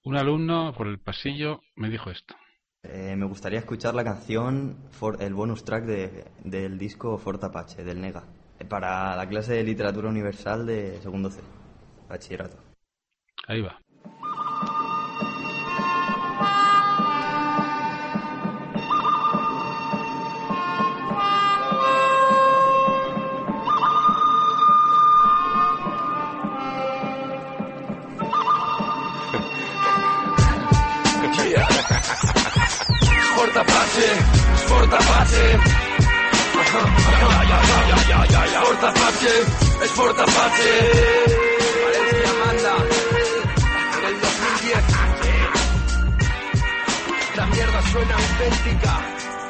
un alumno por el pasillo me dijo esto. Me gustaría escuchar la canción, el bonus track del disco Fort Apache, del Nega, para la clase de literatura universal de segundo C, bachillerato. Ahí va. Fort Apache, Fort Apache. Fort Apache, es Fort Apache. Valencia manda en el 2010. La mierda suena auténtica.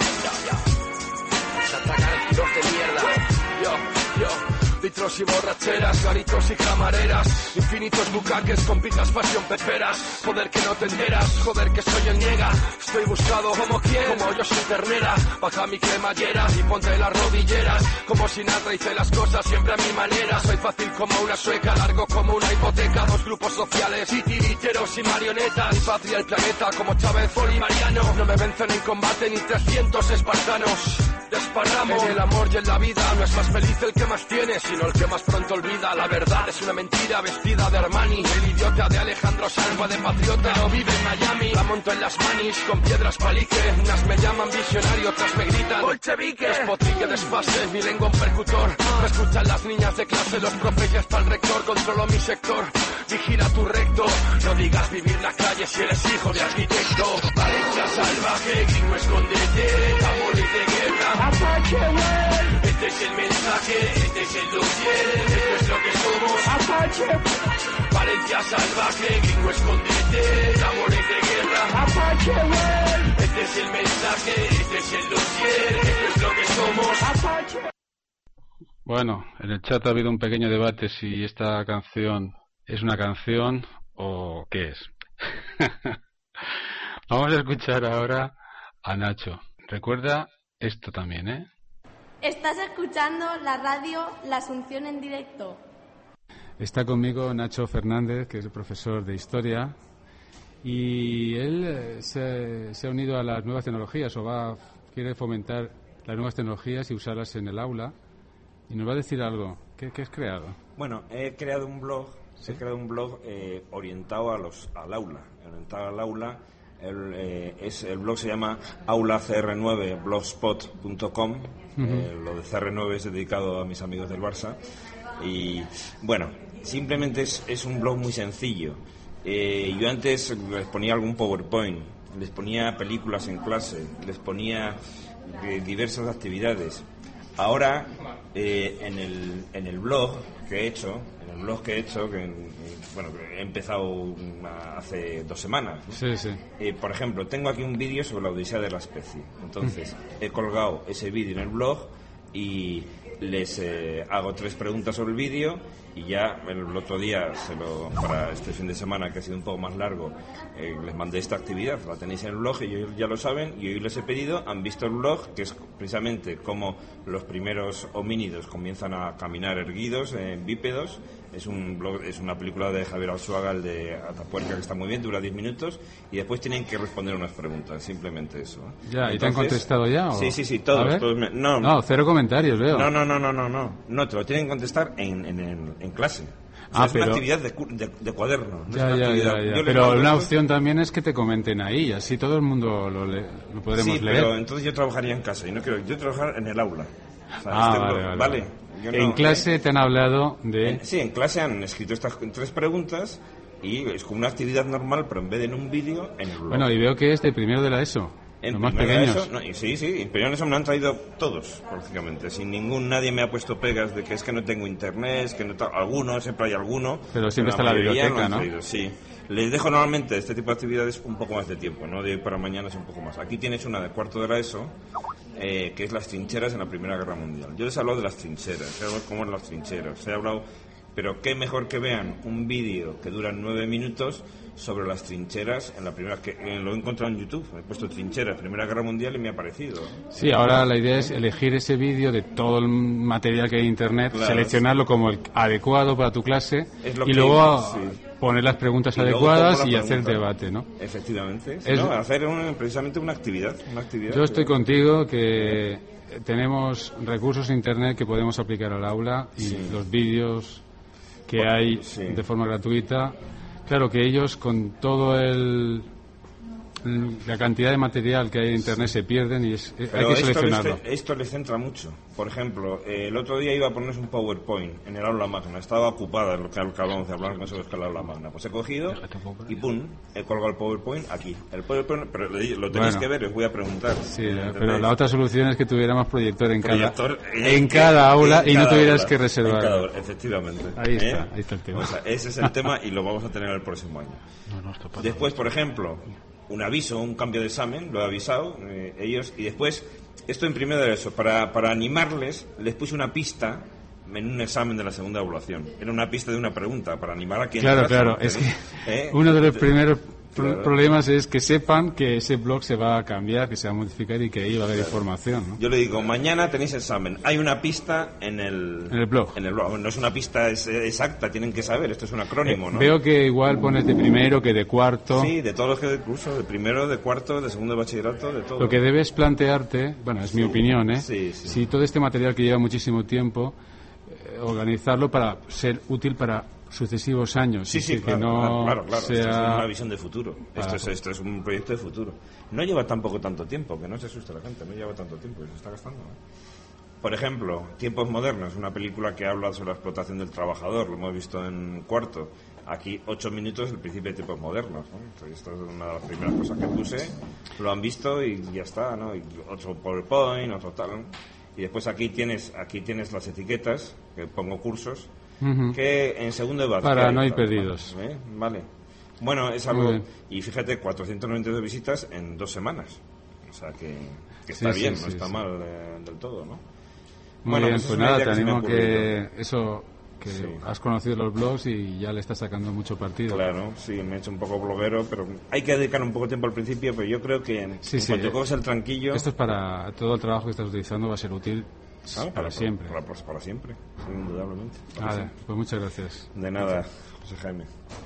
Atacar el tiros de mierda. Yo. Litros y borracheras, garitos y camareras, infinitos bucaques con pizzas pasión peperas. Joder que no te enteras, joder que soy el Niega. Estoy buscado como quien, como yo soy ternera. Baja mi cremallera y ponte las rodilleras. Como si nada hice las cosas siempre a mi manera. Soy fácil como una sueca, largo como una hipoteca. Dos grupos sociales, y titiriteros y marionetas. Mi patria el planeta como Chávez Bolivariano. No me vencen en combate ni 300 espartanos. Desparramo en el amor y en la vida. No es más feliz el que más tiene, sino el que más pronto olvida. La verdad es una mentira vestida de Armani. El idiota de Alejandro Sanz va de patriota, no vive en Miami. La monto en las manis con piedras palique. Unas me llaman visionario, otras me gritan bolchevique. Despotrique, desfase, mi lengua un percutor. Me escuchan las niñas de clase, los profes y hasta el rector. Controlo mi sector, vigila tu recto. No digas vivir la calle si eres hijo de arquitecto. Valencia salvaje, gringo escondete. Tambores de guerra. Apache, güey. Este es el mensaje, este es el dossier, esto es lo que somos. Apache. Valencia salvaje, gringo escondete, tambores de guerra. Apache, güey. Este es el mensaje, este es el dossier, esto es lo que somos. Apache. Bueno, en el chat ha habido un pequeño debate si esta canción es una canción o qué es. Vamos a escuchar ahora a Nacho. Recuerda esto también, ¿eh? Estás escuchando la radio La Asunción en directo. Está conmigo Nacho Fernández, que es el profesor de Historia, y él se ha unido a las nuevas tecnologías quiere fomentar las nuevas tecnologías y usarlas en el aula, y nos va a decir algo. ¿Qué has creado? Bueno, he creado un blog, ¿sí? Orientado al aula, El blog se llama aulacr9blogspot.com. Lo de CR9 es dedicado a mis amigos del Barça. Y bueno, simplemente es un blog muy sencillo. Yo antes les ponía algún PowerPoint, les ponía películas en clase, les ponía diversas actividades. Ahora, en el blog que he hecho, he empezado hace 2 semanas, ¿no? Sí. Por ejemplo, tengo aquí un vídeo sobre la Odisea de la Especie. Entonces, he colgado ese vídeo en el blog y les hago 3 preguntas sobre el vídeo, y ya el otro día, para este fin de semana, que ha sido un poco más largo, les mandé esta actividad. La tenéis en el blog, y ellos ya lo saben, y hoy les he pedido, han visto el blog, que es precisamente cómo los primeros homínidos comienzan a caminar erguidos, bípedos. Es una película de Javier Arzuaga, el de Atapuerca, que está muy bien, dura 10 minutos, y después tienen que responder unas preguntas, simplemente eso. Ya, ¿y te han contestado ya? Sí, todos. No, 0 comentarios, veo. No, te lo tienen que contestar en clase. O sea, es una actividad de cuaderno. Ya. Pero una opción también es que te comenten ahí, así todo el mundo lo podremos leer. Pero entonces yo trabajaría en casa, y no quiero trabajar en el aula. O sea, vale. En clase te han hablado de... Sí, en clase han escrito estas 3 preguntas, y es como una actividad normal, pero en vez de en un vídeo, en el blog. Bueno, y veo que es de primero de la ESO. Los más pequeños. Sí, en primero de eso me lo han traído todos, prácticamente. Nadie me ha puesto pegas de que es que no tengo internet, algunos, siempre hay alguno. Pero siempre está la biblioteca, ¿no? Sí. Les dejo normalmente este tipo de actividades un poco más de tiempo, ¿no? De hoy para mañana es un poco más. Aquí tienes una de cuarto de la ESO, que es las trincheras en la Primera Guerra Mundial. Yo les he hablado de las trincheras, he hablado cómo eran las trincheras, he hablado pero qué mejor que vean un vídeo que dura 9 minutos sobre las trincheras en la primera, que lo he encontrado en YouTube, he puesto trincheras, Primera Guerra Mundial y me ha aparecido. Sí, ahora la idea es elegir ese vídeo de todo el material que hay en Internet, claro, seleccionarlo como el adecuado para tu clase y que luego sí. poner las preguntas Y adecuadas y hacer debate, ¿no? Efectivamente, Es... ¿no? Hacer precisamente una actividad. Yo estoy contigo que tenemos recursos en Internet que podemos aplicar al aula y los vídeos que hay de forma gratuita. Claro que ellos con todo la cantidad de material que hay en Internet se pierden y hay que seleccionarlo. Esto les centra mucho. Por ejemplo, el otro día iba a ponerse un PowerPoint en el aula magna, estaba ocupada en lo que acabamos de hablar con eso, el aula magna. Pues he cogido y pum, he colgado el PowerPoint aquí. El PowerPoint, pero lo tenéis que ver, os voy a preguntar. Sí, pero la otra solución es que tuviéramos proyector en cada aula y no tuvieras que reservar. Efectivamente. Ahí está el tema. O sea, ese es el tema y lo vamos a tener el próximo año. Después, por ejemplo, un aviso, un cambio de examen, lo he avisado ellos, y después, esto en primero de eso, para animarles, les puse una pista en un examen de la segunda evaluación. Era una pista de una pregunta, para animar a quien... Claro, es que uno de los primeros problemas es que sepan que ese blog se va a cambiar, que se va a modificar y que ahí va a haber información, ¿no? Yo le digo, mañana tenéis examen, hay una pista en el blog. No es una pista exacta, tienen que saber, esto es un acrónimo, ¿no? Veo que igual pones de primero que de cuarto. Sí, de todos los que de curso, de primero, de cuarto, de segundo de bachillerato, de todo. Lo que debes plantearte, bueno, es mi opinión, Sí. Si todo este material que lleva muchísimo tiempo, organizarlo para ser útil para sucesivos años. Sí, que no claro. sea... Esto es una visión de futuro. Esto es un proyecto de futuro. No lleva tampoco tanto tiempo, que no se asuste la gente, no lleva tanto tiempo, se está gastando. Por ejemplo, Tiempos Modernos, una película que habla sobre la explotación del trabajador, lo hemos visto en cuarto. Aquí 8 minutos del principio de Tiempos Modernos, ¿no? Entonces, esto es una de las primeras cosas que puse, lo han visto y ya está, ¿no? Y otro PowerPoint, otro tal, ¿no? Y después aquí tienes las etiquetas, que pongo cursos, que en segundo debate... Para no ir perdidos. Vale. Bueno, es algo... Y fíjate, 492 visitas en 2 semanas. O sea que está bien, no está mal del todo, ¿no? Muy bien, pues nada, te animo que has conocido los blogs y ya le estás sacando mucho partido. Claro, sí, me he hecho un poco bloguero, pero hay que dedicar un poco de tiempo al principio, pero yo creo que en cuanto coges el tranquillo... Esto es para todo el trabajo que estás utilizando, va a ser útil para siempre. Para siempre, indudablemente. Vale, pues muchas gracias. De nada, José Jaime.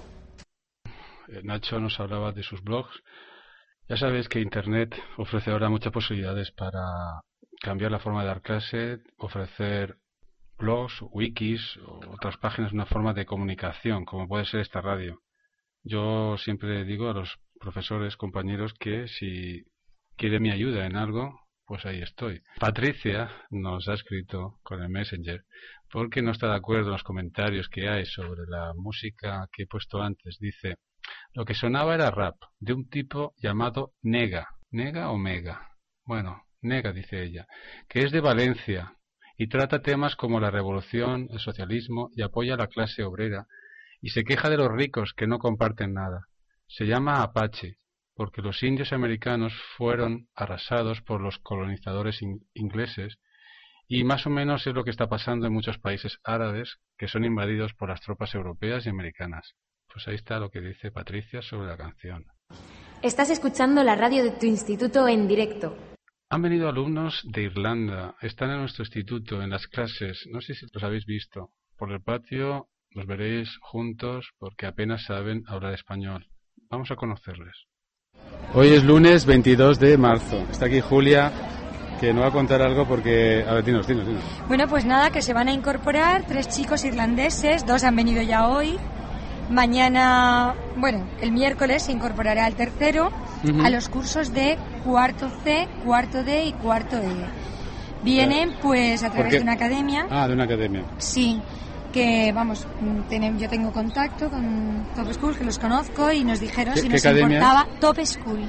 Nacho nos hablaba de sus blogs. Ya sabéis que Internet ofrece ahora muchas posibilidades para cambiar la forma de dar clase, ofrecer blogs, wikis o otras páginas, una forma de comunicación, como puede ser esta radio. Yo siempre digo a los profesores, compañeros, que si quieren mi ayuda en algo, pues ahí estoy. Patricia nos ha escrito con el Messenger porque no está de acuerdo en los comentarios que hay sobre la música que he puesto antes. Dice, lo que sonaba era rap, de un tipo llamado Nega. ¿Nega o Mega? Bueno, Nega, dice ella, que es de Valencia y trata temas como la revolución, el socialismo y apoya a la clase obrera y se queja de los ricos que no comparten nada. Se llama Apache porque los indios americanos fueron arrasados por los colonizadores ingleses y más o menos es lo que está pasando en muchos países árabes que son invadidos por las tropas europeas y americanas. Pues ahí está lo que dice Patricia sobre la canción. Estás escuchando la radio de tu instituto en directo. Han venido alumnos de Irlanda, están en nuestro instituto, en las clases, no sé si los habéis visto. Por el patio los veréis juntos porque apenas saben hablar español. Vamos a conocerles. Hoy es lunes 22 de marzo. Está aquí Julia, que nos va a contar algo porque... A ver, dinos. Bueno, pues nada, que se van a incorporar 3 chicos irlandeses, 2 han venido ya hoy. Mañana, bueno, el miércoles se incorporará el tercero a los cursos de cuarto C, cuarto D y cuarto E. Vienen pues a través de una academia. Ah, de una academia. Sí, que vamos, yo tengo contacto con Top School, que los conozco, y nos dijeron si nos importaba Top School.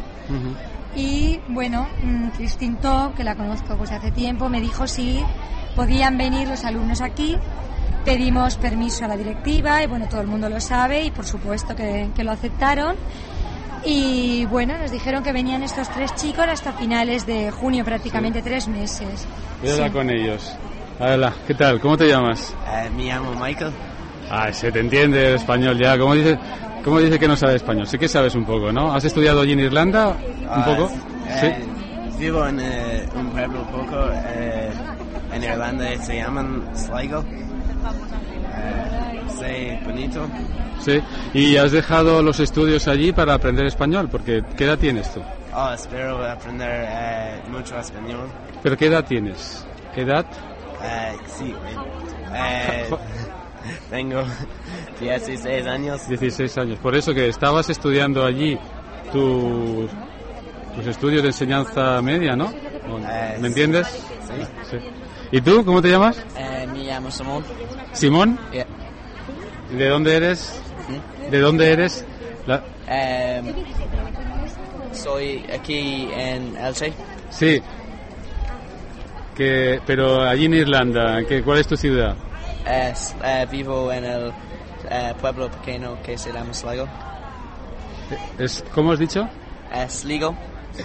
Y bueno, Christine Top, que la conozco pues hace tiempo, me dijo si podían venir los alumnos aquí. Pedimos permiso a la directiva y bueno, todo el mundo lo sabe y por supuesto que lo aceptaron. Y bueno, nos dijeron que venían estos 3 chicos hasta finales de junio, prácticamente 3 meses. Voy a hablar con ellos. Hola, ¿qué tal? ¿Cómo te llamas? Me llamo Michael. Se te entiende el español ya. ¿Cómo dice que no sabe español? Sí que sabes un poco, ¿no? ¿Has estudiado allí en Irlanda un poco? Sí. Vivo en un pueblo poco en Irlanda, se llaman Sligo. Sí, bonito. Sí. ¿Y has dejado los estudios allí para aprender español? Porque ¿qué edad tienes tú? Espero aprender mucho español. ¿Pero qué edad tienes? ¿Edad? Sí. Tengo 16 años. 16 años. Por eso que estabas estudiando allí tus estudios de enseñanza media, ¿no? ¿Me entiendes? Sí. ¿Y tú, cómo te llamas? Me llamo Simón. ¿Simón? Yeah. ¿De dónde eres? ¿De dónde eres? Soy aquí en Elche. Sí. Pero allí en Irlanda, ¿cuál es tu ciudad? Vivo en el pueblo pequeño que se llama Sligo. ¿Cómo has dicho? Sligo.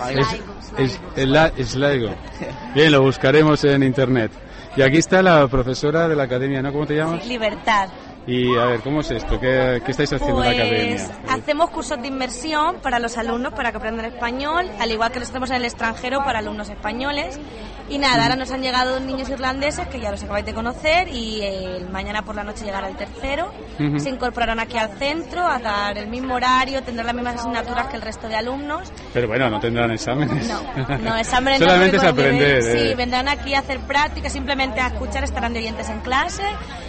Sligo. Bien, lo buscaremos en internet. Y aquí está la profesora de la academia, ¿no? ¿Cómo te llamas? Libertad. Y a ver, ¿cómo es esto? ¿Qué estáis haciendo en la academia? Hacemos cursos de inmersión para los alumnos para que aprendan español, al igual que los hacemos en el extranjero para alumnos españoles. Y nada, ahora nos han llegado niños irlandeses que ya los acabáis de conocer y mañana por la noche llegará el tercero. Se incorporarán aquí al centro a dar el mismo horario, tendrán las mismas asignaturas que el resto de alumnos. Pero bueno, no tendrán exámenes. No, exámenes solamente es aprender. Sí, vendrán aquí a hacer prácticas, simplemente a escuchar, estarán de oyentes en clase.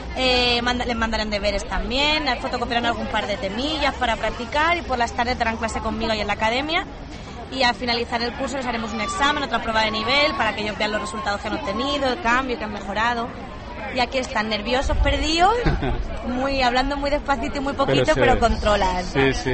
Les mandarán deberes también, fotocopiarán algún par de temillas para practicar y por las tardes darán clase conmigo ahí en la academia. Y al finalizar el curso les haremos un examen, otra prueba de nivel para que ellos vean los resultados que han obtenido, el cambio que han mejorado. Y aquí están nerviosos, perdidos, hablando muy despacito y muy poquito, pero controlan. Sí.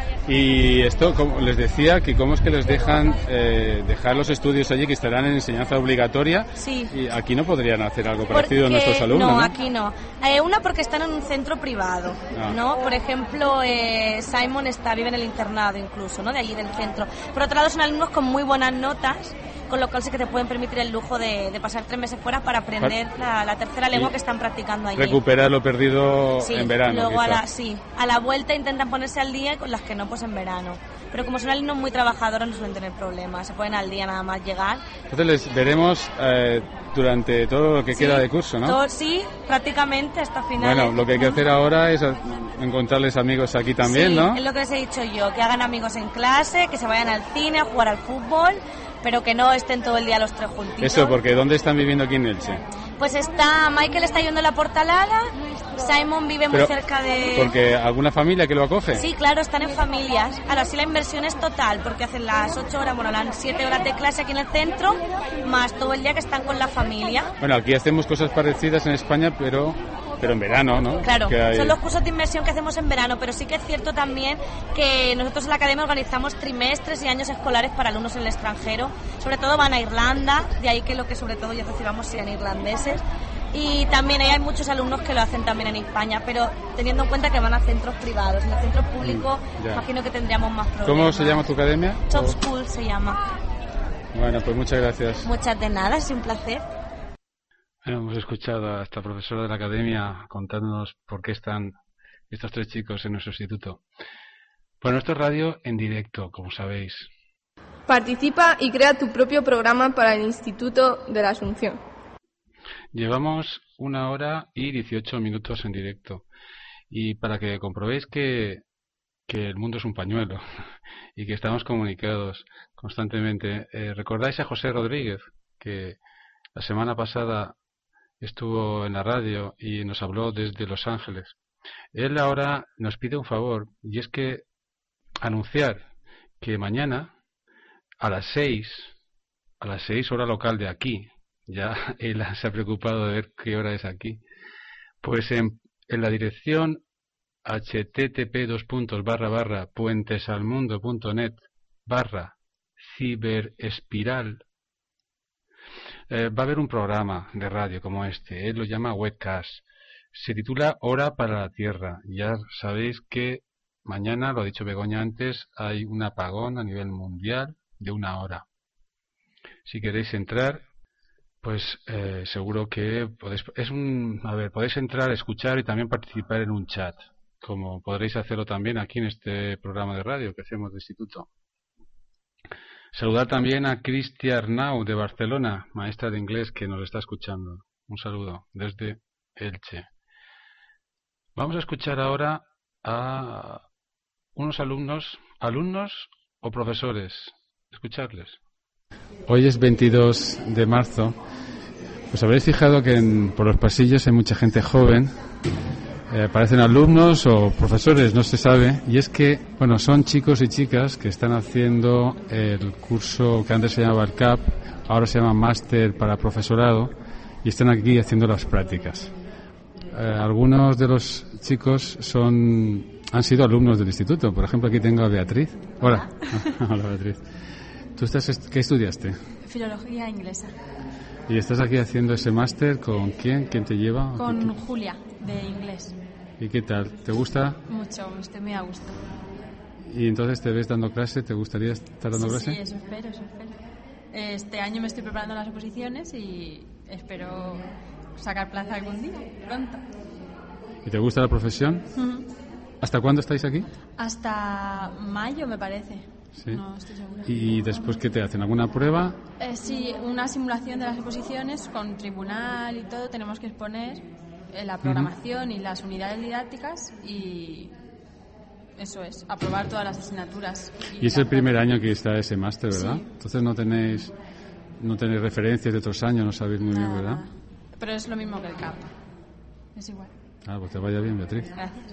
Y esto, como les decía, que cómo es que les dejan dejar los estudios allí, que estarán en enseñanza obligatoria. Sí. Y aquí no podrían hacer algo parecido a nuestros alumnos, ¿no? No, aquí no. Una porque están en un centro privado, ¿no? Por ejemplo, Simon vive en el internado incluso, ¿no? De allí del centro. Por otro lado, son alumnos con muy buenas notas, con lo cual sí que te pueden permitir el lujo de pasar 3 meses fuera para aprender la tercera lengua que están practicando allí. Recuperar lo perdido en verano. Luego a la vuelta intentan ponerse al día, con las que no, pues en verano. Pero como son alumnos muy trabajadores no suelen tener problemas, se ponen al día nada más llegar. Entonces les veremos durante todo lo que queda de curso, ¿no? Sí, prácticamente hasta final. Bueno, lo que hay que hacer ahora es encontrarles amigos aquí también, ¿no? Es lo que les he dicho yo, que hagan amigos en clase, que se vayan al cine, a jugar al fútbol, pero que no estén todo el día los tres juntitos. Eso, porque ¿dónde están viviendo aquí en Elche? Pues Michael está yendo a la Portalada, Simon vive muy cerca de... ¿Porque alguna familia que lo acoge? Sí, claro, están en familias. Ahora sí, la inversión es total, porque hacen las 8 horas, las 7 horas de clase aquí en el centro, más todo el día que están con la familia. Bueno, aquí hacemos cosas parecidas en España, pero en verano, ¿no? Claro, son los cursos de inmersión que hacemos en verano, pero sí que es cierto también que nosotros en la academia organizamos trimestres y años escolares para alumnos en el extranjero. Sobre todo van a Irlanda, de ahí que lo que sobre todo ya recibamos sean irlandeses. Y también hay muchos alumnos que lo hacen también en España, pero teniendo en cuenta que van a centros privados. En el centro público imagino que tendríamos más problemas. ¿Cómo se llama tu academia? Top School se llama. Bueno, pues muchas gracias. Muchas de nada, es un placer. Bueno, hemos escuchado a esta profesora de la academia contándonos por qué están estos 3 chicos en nuestro instituto. Bueno, esto es radio en directo, como sabéis. Participa y crea tu propio programa para el Instituto de la Asunción. Llevamos 1 hora y 18 minutos en directo. Y para que comprobéis que el mundo es un pañuelo y que estamos comunicados constantemente, ¿recordáis a José Rodríguez, que la semana pasada estuvo en la radio y nos habló desde Los Ángeles? Él ahora nos pide un favor, y es que anunciar que mañana a las 6 hora local de aquí, ya él se ha preocupado de ver qué hora es aquí, pues en la dirección http://puentesalmundo.net/ciberespiral va a haber un programa de radio como este. Él lo llama Webcast. Se titula Hora para la Tierra. Ya sabéis que mañana, lo ha dicho Begoña antes, hay un apagón a nivel mundial de 1 hora. Si queréis entrar, pues seguro que podéis entrar, escuchar y también participar en un chat, como podréis hacerlo también aquí en este programa de radio que hacemos de instituto. Saludar también a Cristi Arnau de Barcelona, maestra de inglés que nos está escuchando. Un saludo desde Elche. Vamos a escuchar ahora a unos alumnos o profesores. Escucharles. Hoy es 22 de marzo. Pues habréis fijado que por los pasillos hay mucha gente joven. Parecen alumnos o profesores, no se sabe. Y es que, son chicos y chicas que están haciendo el curso que antes se llamaba el CAP, ahora se llama Máster para Profesorado, y están aquí haciendo las prácticas. Algunos de los chicos han sido alumnos del instituto. Por ejemplo, aquí tengo a Beatriz. Hola. Hola, Beatriz. ¿Qué estudiaste? Filología inglesa. ¿Y estás aquí haciendo ese máster con quién? ¿Quién te lleva? Con Julia, de inglés. ¿Y qué tal? ¿Te gusta? Mucho, estoy muy a gusto. ¿Y entonces te ves dando clase? ¿Te gustaría estar dando clase? Sí, eso espero. Este año me estoy preparando las oposiciones y espero sacar plaza algún día, pronto. ¿Y te gusta la profesión? Uh-huh. ¿Hasta cuándo estáis aquí? Hasta mayo, me parece. Sí. No estoy segura. ¿Y después qué te hacen? ¿Alguna prueba? Sí, una simulación de las exposiciones con tribunal y todo. Tenemos que exponer la programación y las unidades didácticas y eso es, aprobar todas las asignaturas. Y es el primer año que está ese máster, ¿verdad? Sí. Entonces no tenéis referencias de otros años, no sabéis muy bien, ¿verdad? Pero es lo mismo que el CAP. Es igual. Pues te vaya bien, Beatriz. Gracias.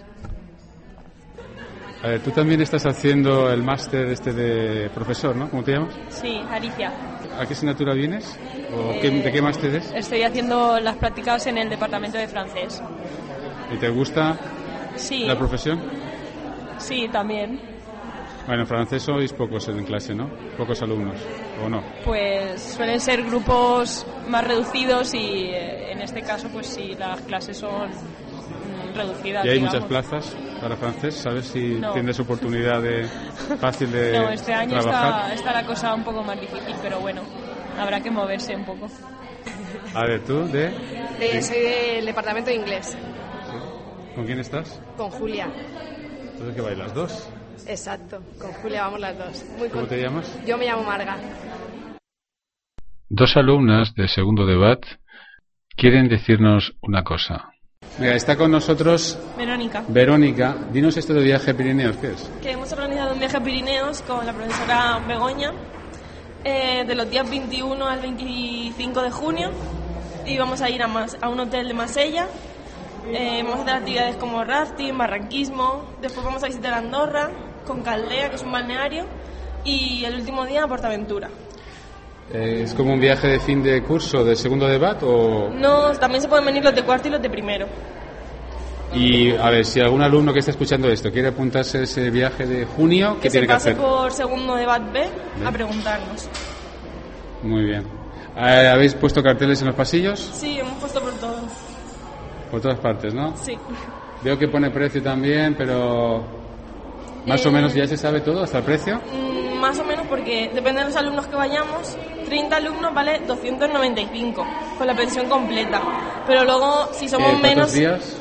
A ver, tú también estás haciendo el máster de profesor, ¿no? ¿Cómo te llamas? Sí, Alicia. ¿A qué asignatura vienes? ¿O de qué máster es? Estoy haciendo las prácticas en el departamento de francés. ¿Y te gusta la profesión? Sí, también. Bueno, en francés sois pocos en clase, ¿no? Pocos alumnos, ¿o no? Pues suelen ser grupos más reducidos y en este caso, pues sí, las clases son reducidas. ¿Y hay muchas plazas para francés? ¿Sabes si tienes oportunidad fácil de trabajar? No, este año está la cosa un poco más difícil, pero bueno, habrá que moverse un poco. A ver, ¿tú soy del departamento de inglés. ¿Sí? ¿Con quién estás? Con Julia. ¿Entonces qué vais, las dos? Exacto, con Julia vamos las dos. ¿Cómo te llamas? Yo me llamo Marga. Dos alumnas de segundo de BAT quieren decirnos una cosa. Mira, está con nosotros Verónica. Dinos esto de viaje a Pirineos, ¿qué es? Que hemos organizado un viaje a Pirineos con la profesora Begoña de los días 21 al 25 de junio y vamos a ir a un hotel de Marsella. Vamos a hacer actividades como rafting, barranquismo, después vamos a visitar Andorra con Caldea, que es un balneario, y el último día a Portaventura. ¿Es como un viaje de fin de curso de segundo de BAT o...? No, también se pueden venir los de cuarto y los de primero. Y a ver, si algún alumno que está escuchando esto quiere apuntarse a ese viaje de junio, ¿qué tiene que hacer? Que se pase por segundo de BAT B a preguntarnos. Muy bien. ¿Habéis puesto carteles en los pasillos? Sí, hemos puesto por todos. Por todas partes, ¿no? Sí. Veo que pone precio también, pero más o menos ya se sabe todo, hasta el precio. Más o menos, porque depende de los alumnos que vayamos. 30 alumnos vale 295 con la pensión completa. Pero luego, si somos menos... ¿Cuántos días?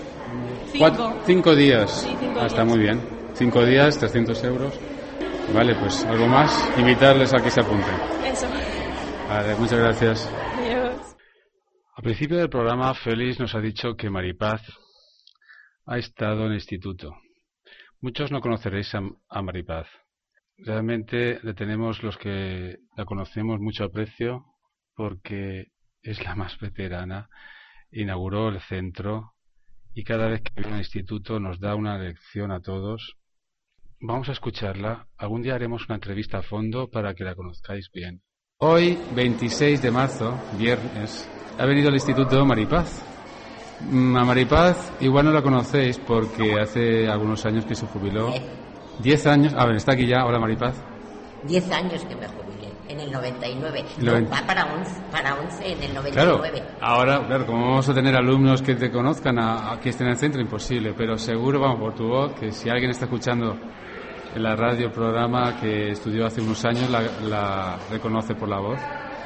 5 días. Sí, 5 días. Está muy bien. 5 días, 300 euros. Vale, pues algo más. Invitarles a que se apunten. Eso. Vale, muchas gracias. Adiós. Al principio del programa, Félix nos ha dicho que Maripaz ha estado en el instituto. Muchos no conoceréis a Maripaz. Realmente le tenemos los que la conocemos mucho aprecio porque es la más veterana. Inauguró el centro y cada vez que viene al instituto nos da una lección a todos. Vamos a escucharla. Algún día haremos una entrevista a fondo para que la conozcáis bien. Hoy, 26 de marzo, viernes, ha venido al instituto Maripaz. A Maripaz igual no la conocéis porque hace algunos años que se jubiló. 10 años. A ver, está aquí ya. Hola, Maripaz. 10 años que me jubilé, en el 99. Va para 11 en el 99. Claro, ahora, claro, como vamos a tener alumnos que te conozcan aquí estén en el centro, imposible. Pero seguro, vamos, por tu voz, que si alguien está escuchando en la radio programa que estudió hace unos años, la reconoce por la voz.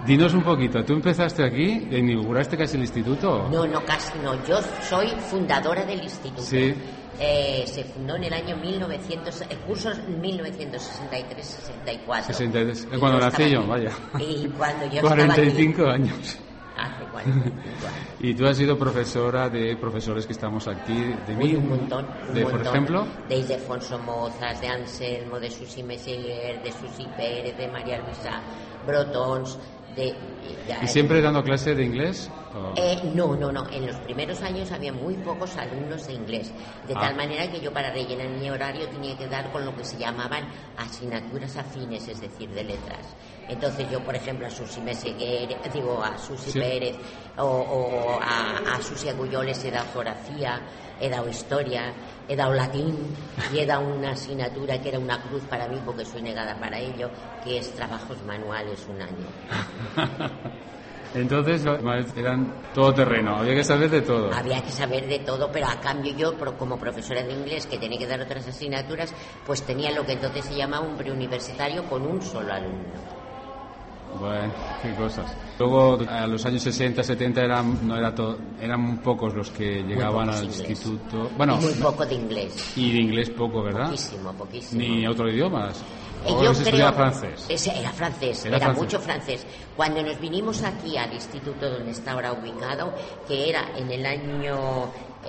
Dinos un poquito, ¿tú empezaste aquí? ¿Inauguraste casi el instituto? No, casi no. Yo soy fundadora del instituto. Sí. Se fundó en el año 1900, el curso 1963-64. 63, cuando nací yo, vaya. Y cuando yo 45 años. Hace 45 años. Y tú has sido profesora de profesores que estamos aquí, de mí. Un montón. Por ejemplo. De Ildefonso Mozas, de Anselmo, de Susi Messeguer, de Susi Pérez, de María Luisa Brotons. ¿Y siempre dando clase de inglés? No. En los primeros años había muy pocos alumnos de inglés. De tal manera que yo, para rellenar mi horario, tenía que dar con lo que se llamaban asignaturas afines, es decir, de letras. Entonces yo, por ejemplo, a Susi Messeguer, a Susi Pérez o a Susi Agulloles he dado geografía, he dado historia, he dado latín y he dado una asignatura que era una cruz para mí porque soy negada para ello, que es trabajos manuales un año. Entonces eran todoterreno, había que saber de todo. Había que saber de todo, pero a cambio yo, como profesora de inglés que tenía que dar otras asignaturas, pues tenía lo que entonces se llamaba un preuniversitario con un solo alumno. Bueno, qué cosas. Luego, a los años 60, 70 eran pocos los que llegaban al instituto. Bueno, muy poco de inglés. Y de inglés poco, ¿verdad? Poquísimo. ¿Ni otro idioma? Yo creo francés. Era francés, era mucho francés. Cuando nos vinimos aquí al instituto donde está ahora ubicado, que era en el año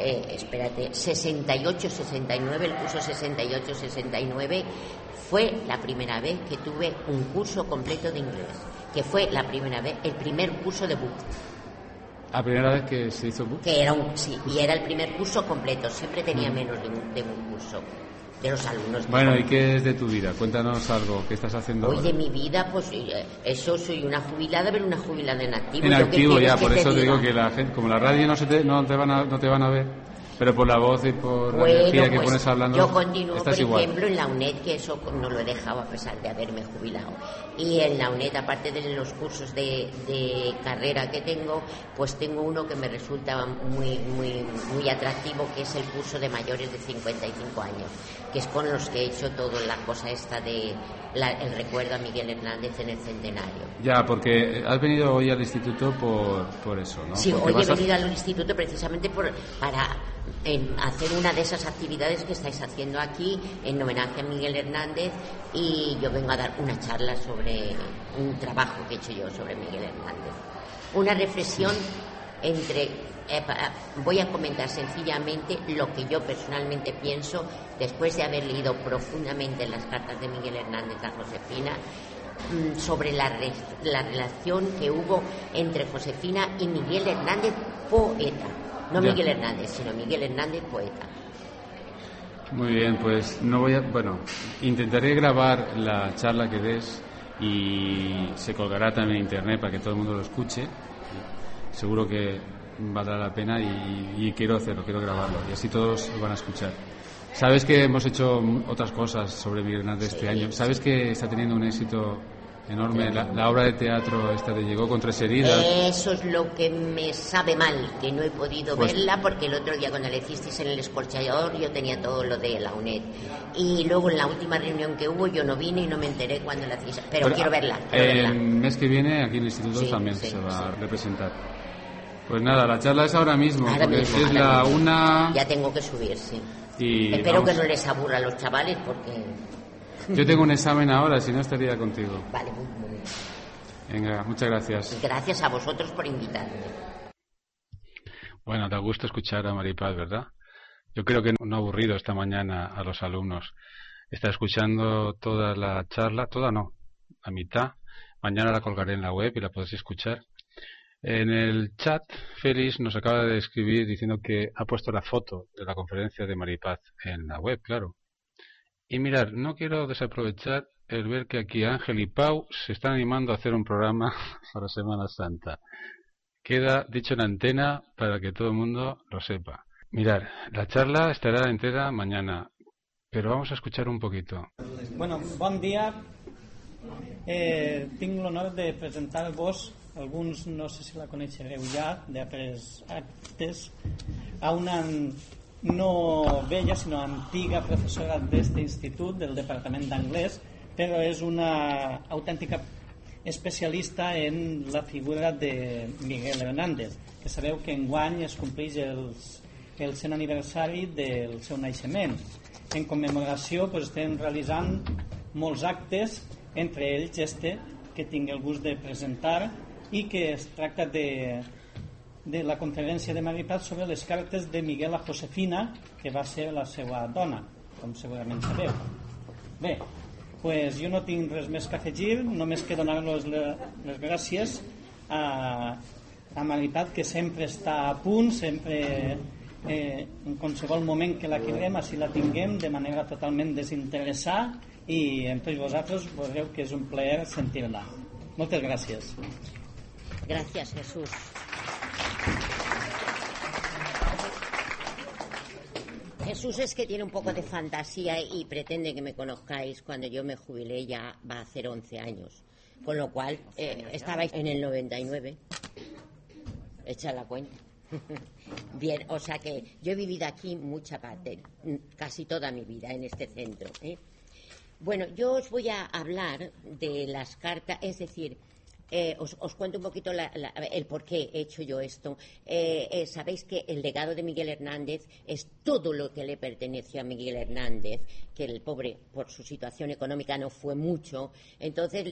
68-69, el curso 68-69, fue la primera vez que tuve un curso completo de inglés, que fue la primera vez, el primer curso de BUC. ¿La primera vez que se hizo BUC? Y era el primer curso completo, siempre tenía menos de un curso. De los alumnos. Bueno, ¿y qué es de tu vida? Cuéntanos algo, ¿qué estás haciendo ahora? De mi vida, pues eso, soy una jubilada, pero una jubilada en activo. En activo ya, por eso te digo que la gente, como la radio no te van a ver, pero por la voz y por la energía que pones hablando, yo continúo, por igual. ejemplo, en la UNED, que eso no lo he dejado a pesar de haberme jubilado. Y en la UNED, aparte de los cursos de carrera que tengo, pues tengo uno que me resulta muy atractivo, que es el curso de mayores de 55 años, que es con los que he hecho toda la cosa esta de el recuerdo a Miguel Hernández en el centenario. Ya, porque has venido hoy al instituto por eso, ¿no? Sí, porque hoy he venido al instituto precisamente para hacer una de esas actividades que estáis haciendo aquí en homenaje a Miguel Hernández, y yo vengo a dar una charla sobre un trabajo que he hecho yo sobre Miguel Hernández. Una reflexión voy a comentar sencillamente lo que yo personalmente pienso después de haber leído profundamente las cartas de Miguel Hernández a Josefina, sobre la relación que hubo entre Josefina y Miguel Hernández, poeta. No Miguel Hernández, sino Miguel Hernández, poeta. Muy bien, pues intentaré grabar la charla que des y se colgará también en internet para que todo el mundo lo escuche. Seguro que valdrá la pena y quiero grabarlo y así todos lo van a escuchar. Sabes que hemos hecho otras cosas sobre Miguel Hernández este año. Sabes que está teniendo un éxito enorme la obra de teatro esta de Llegó con 3 heridas. Eso es lo que me sabe mal, que no he podido verla, porque el otro día cuando le hicisteis en el escorchador yo tenía todo lo de la UNED, y luego en la última reunión que hubo yo no vine y no me enteré cuando la hacéis, pero quiero verla. El mes que viene aquí en el instituto también se va a representar. Pues nada, la charla es ahora mismo, es la 1. Ya tengo que subir, sí. Y espero que no les aburra a los chavales, porque yo tengo un examen ahora, si no estaría contigo. Vale, muy bien. Venga, muchas gracias. Gracias a vosotros por invitarme. Bueno, da gusto escuchar a Maripaz, ¿verdad? Yo creo que no ha aburrido esta mañana a los alumnos. Está escuchando toda la charla, toda no, a mitad. Mañana la colgaré en la web y la podéis escuchar. En el chat, Félix nos acaba de escribir diciendo que ha puesto la foto de la conferencia de Maripaz en la web, claro. Y mirad, no quiero desaprovechar el ver que aquí Ángel y Pau se están animando a hacer un programa para Semana Santa. Queda dicho en antena para que todo el mundo lo sepa. Mirad, la charla estará entera mañana, pero vamos a escuchar un poquito. Bueno, bon dia. Tinc l'honor de presentar-vos, alguns no sé si la coneixereu ja, d'altres actes, a una no vella, sinó antiga professora d'este institut, del Departament d'Anglès, però és una autèntica especialista en la figura de Miguel Hernández, que sabeu que enguany es compleix el 100 aniversari del seu naixement. En commemoració estem realitzant molts actes, entre ells este que tinc el gust de presentar i que es tracta de la conferència de Maripaz sobre les cartes de Miguel a Josefina, que va ser la seva dona, com segurament sabeu. Bé, pues jo no tinc res més que afegir, només que donar-los les gràcies a Maripaz, que sempre està a punt, sempre en qualsevol moment que la cridem, així la tinguem de manera totalment desinteressada, i amb tots vosaltres veureu que és un plaer sentir-la. Moltes gràcies. Gràcies, Jesús. Jesús es que tiene un poco de fantasía y pretende que me conozcáis. Cuando yo me jubilé ya va a hacer 11 años, con lo cual estabais en el 99. Echa la cuenta. Bien, o sea que yo he vivido aquí mucha parte, casi toda mi vida en este centro, ¿eh? Bueno, yo os voy a hablar de las cartas, es decir, os cuento un poquito el por qué he hecho yo esto. Sabéis que el legado de Miguel Hernández es todo lo que le perteneció a Miguel Hernández, que el pobre, por su situación económica, no fue mucho. Entonces,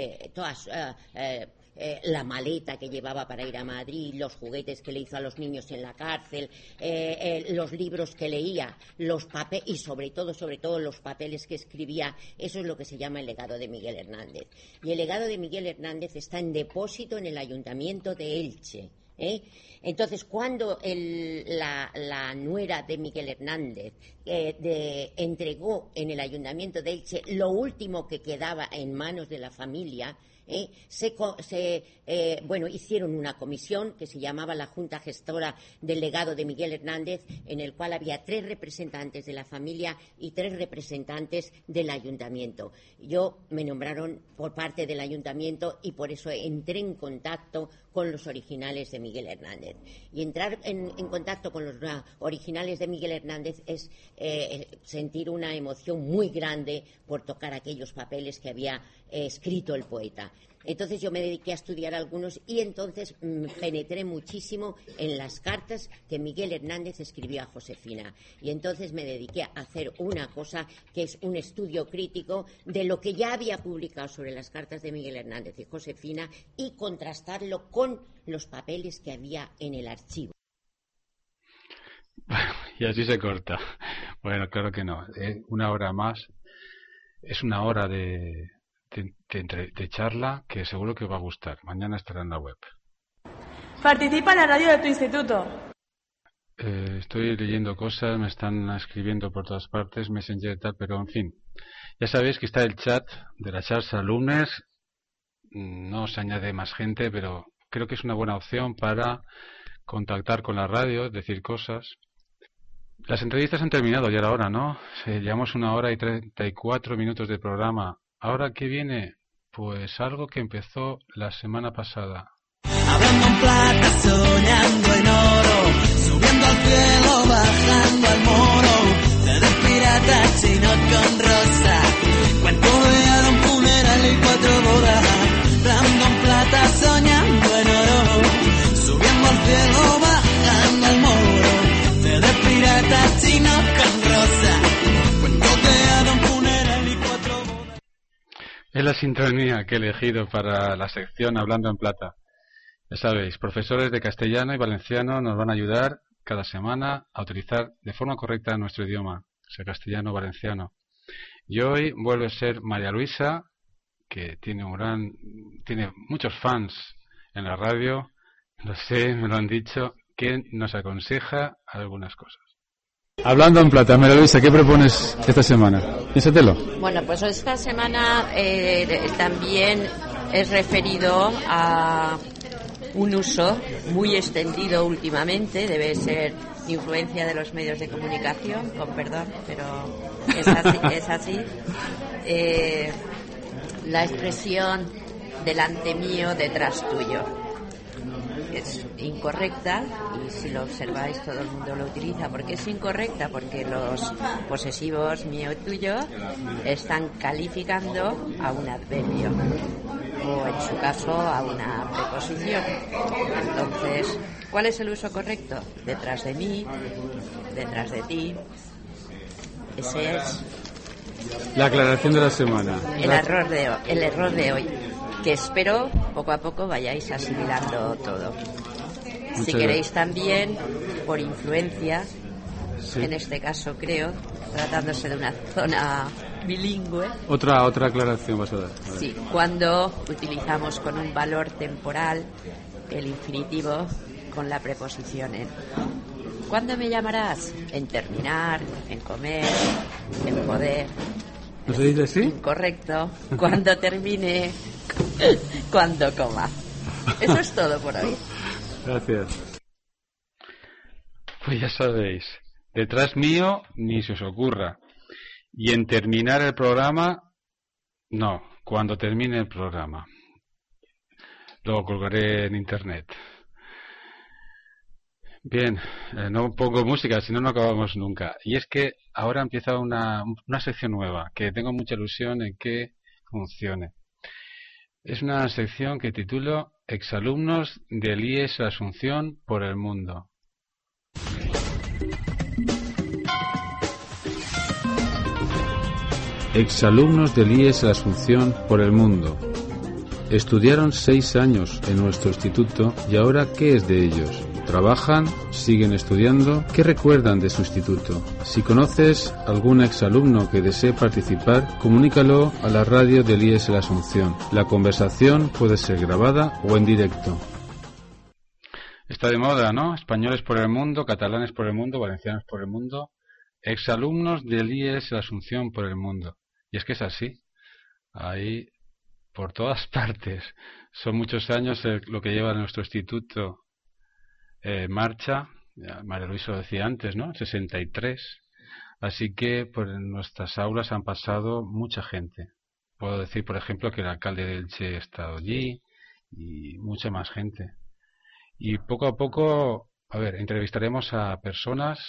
la maleta que llevaba para ir a Madrid, los juguetes que le hizo a los niños en la cárcel, los libros que leía, los papeles y sobre todo los papeles que escribía, eso es lo que se llama el legado de Miguel Hernández. Y el legado de Miguel Hernández está en depósito en el Ayuntamiento de Elche. Entonces, cuando la nuera de Miguel Hernández entregó en el Ayuntamiento de Elche lo último que quedaba en manos de la familia, hicieron una comisión que se llamaba la Junta Gestora del Legado de Miguel Hernández, en el cual había 3 representantes de la familia y 3 representantes del ayuntamiento. Yo me nombraron por parte del ayuntamiento y por eso entré en contacto con los originales de Miguel Hernández. Y entrar en contacto con los originales de Miguel Hernández es sentir una emoción muy grande por tocar aquellos papeles que había escrito el poeta. Entonces yo me dediqué a estudiar algunos y entonces penetré muchísimo en las cartas que Miguel Hernández escribió a Josefina. Y entonces me dediqué a hacer una cosa que es un estudio crítico de lo que ya había publicado sobre las cartas de Miguel Hernández y Josefina y contrastarlo con los papeles que había en el archivo. Y así se corta. Bueno, claro que no. Una hora más. Es una hora de charla que seguro que os va a gustar. Mañana estará en la web. Participa en la radio de tu instituto. Estoy leyendo cosas, me están escribiendo por todas partes, Messenger y tal, pero en fin. Ya sabéis que está el chat de la charla alumnes. No se añade más gente, pero creo que es una buena opción para contactar con la radio, decir cosas. Las entrevistas han terminado ya la hora, ¿no? Llevamos 1 hora y 34 minutos de programa. ¿Ahora qué viene? Pues algo que empezó la semana pasada. Hablando en plata, soñando en oro, subiendo al cielo, bajando al moro, eres pirata chino con rosa, cuento de hada, un funeral y 4 bodas. Hablando en plata, soñando en oro, subiendo al cielo, bajando al moro, eres pirata chino con rosa, cuento de hada, un funeral y 4 bodas. Es la sintonía que he elegido para la sección Hablando en Plata. Ya sabéis, profesores de castellano y valenciano nos van a ayudar cada semana a utilizar de forma correcta nuestro idioma, sea castellano o valenciano. Y hoy vuelve a ser María Luisa, que tiene muchos fans en la radio, lo sé, me lo han dicho, que nos aconseja algunas cosas. Hablando en Plata, María Luisa, ¿qué propones esta semana? Piénsatelo. Bueno, pues esta semana también es referido a un uso muy extendido últimamente, debe ser influencia de los medios de comunicación, con perdón, pero es así. La expresión delante mío, detrás tuyo. Es incorrecta y si lo observáis todo el mundo lo utiliza. ¿Por qué es incorrecta? Porque los posesivos mío y tuyo están calificando a un adverbio. o en su caso a una preposición. Entonces, ¿cuál es el uso correcto? Detrás de mí, detrás de ti. Ese es la aclaración de la semana. El error de hoy, que espero poco a poco vayáis asimilando todo. Si queréis también, por influencia, sí. En este caso creo, tratándose de una zona bilingüe. Otra aclaración vas a dar. Sí, cuando utilizamos con un valor temporal el infinitivo con la preposición en. ¿Cuándo me llamarás? En terminar, en comer, en poder. ¿No se dice así? Incorrecto. Cuando termine, cuando coma. Eso es todo por hoy. Gracias. Pues ya sabéis, detrás mío ni se os ocurra. Y en terminar el programa, no, cuando termine el programa. Lo colgaré en internet. Bien, no pongo música, si no, no acabamos nunca. Y es que ahora empieza una sección nueva, que tengo mucha ilusión en que funcione. Es una sección que titulo Exalumnos del IES Asunción por el Mundo. Exalumnos del IES Asunción por el Mundo. Estudiaron 6 años en nuestro instituto y ahora, ¿qué es de ellos? ¿Trabajan? ¿Siguen estudiando? ¿Qué recuerdan de su instituto? Si conoces algún exalumno que desee participar, comunícalo a la radio del IES La Asunción. La conversación puede ser grabada o en directo. Está de moda, ¿no? Españoles por el mundo, catalanes por el mundo, valencianos por el mundo. Exalumnos del IES La Asunción por el mundo. Y es que es así. Ahí, por todas partes. Son muchos años lo que lleva nuestro instituto marcha. María Luisa lo decía antes, ¿no? 63. Así que por nuestras aulas han pasado mucha gente. Puedo decir, por ejemplo, que el alcalde de Elche ha estado allí y mucha más gente. Y poco a poco, entrevistaremos a personas,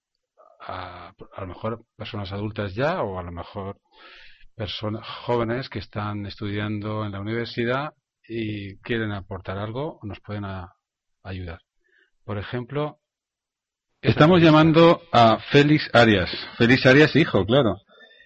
a lo mejor personas adultas ya, o a lo mejor personas jóvenes que están estudiando en la universidad y quieren aportar algo o nos pueden ayudar. Por ejemplo, estamos llamando a Félix Arias. Félix Arias, hijo, claro.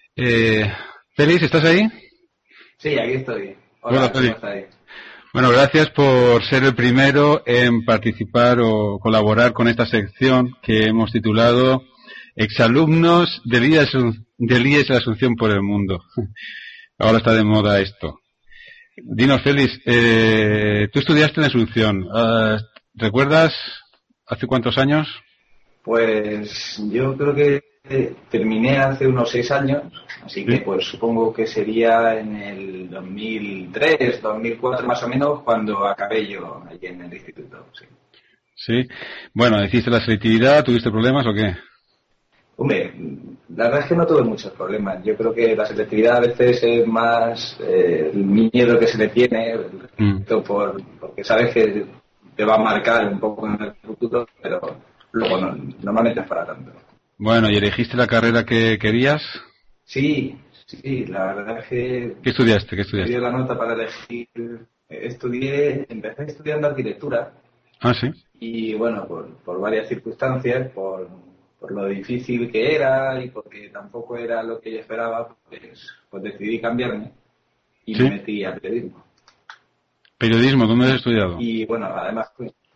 Félix, ¿estás ahí? Sí, aquí estoy. Hola, ¿cómo estáis? Bueno, gracias por ser el primero en participar o colaborar con esta sección que hemos titulado Exalumnos del IES La Asunción por el Mundo. Ahora está de moda esto. Dinos, Félix, tú estudiaste en Asunción. ¿Recuerdas hace cuántos años? Pues yo creo que terminé hace unos 6 años, así que pues supongo que sería en el 2003, 2004 más o menos, cuando acabé yo allí en el instituto. Sí. Sí. Bueno, ¿hiciste la selectividad? ¿Tuviste problemas o qué? Hombre, la verdad es que no tuve muchos problemas. Yo creo que la selectividad a veces es más el miedo que se le tiene, porque sabes que te va a marcar un poco en el futuro, pero luego normalmente es para tanto. Bueno, ¿y elegiste la carrera que querías? Sí, la verdad es que... ¿Qué estudiaste? Me dio la nota para elegir. Empecé estudiando arquitectura. Ah, sí. Y bueno, por varias circunstancias, por lo difícil que era y porque tampoco era lo que yo esperaba, pues decidí cambiarme y me metí a periodismo. ¿Periodismo? ¿Dónde has estudiado? Y bueno, además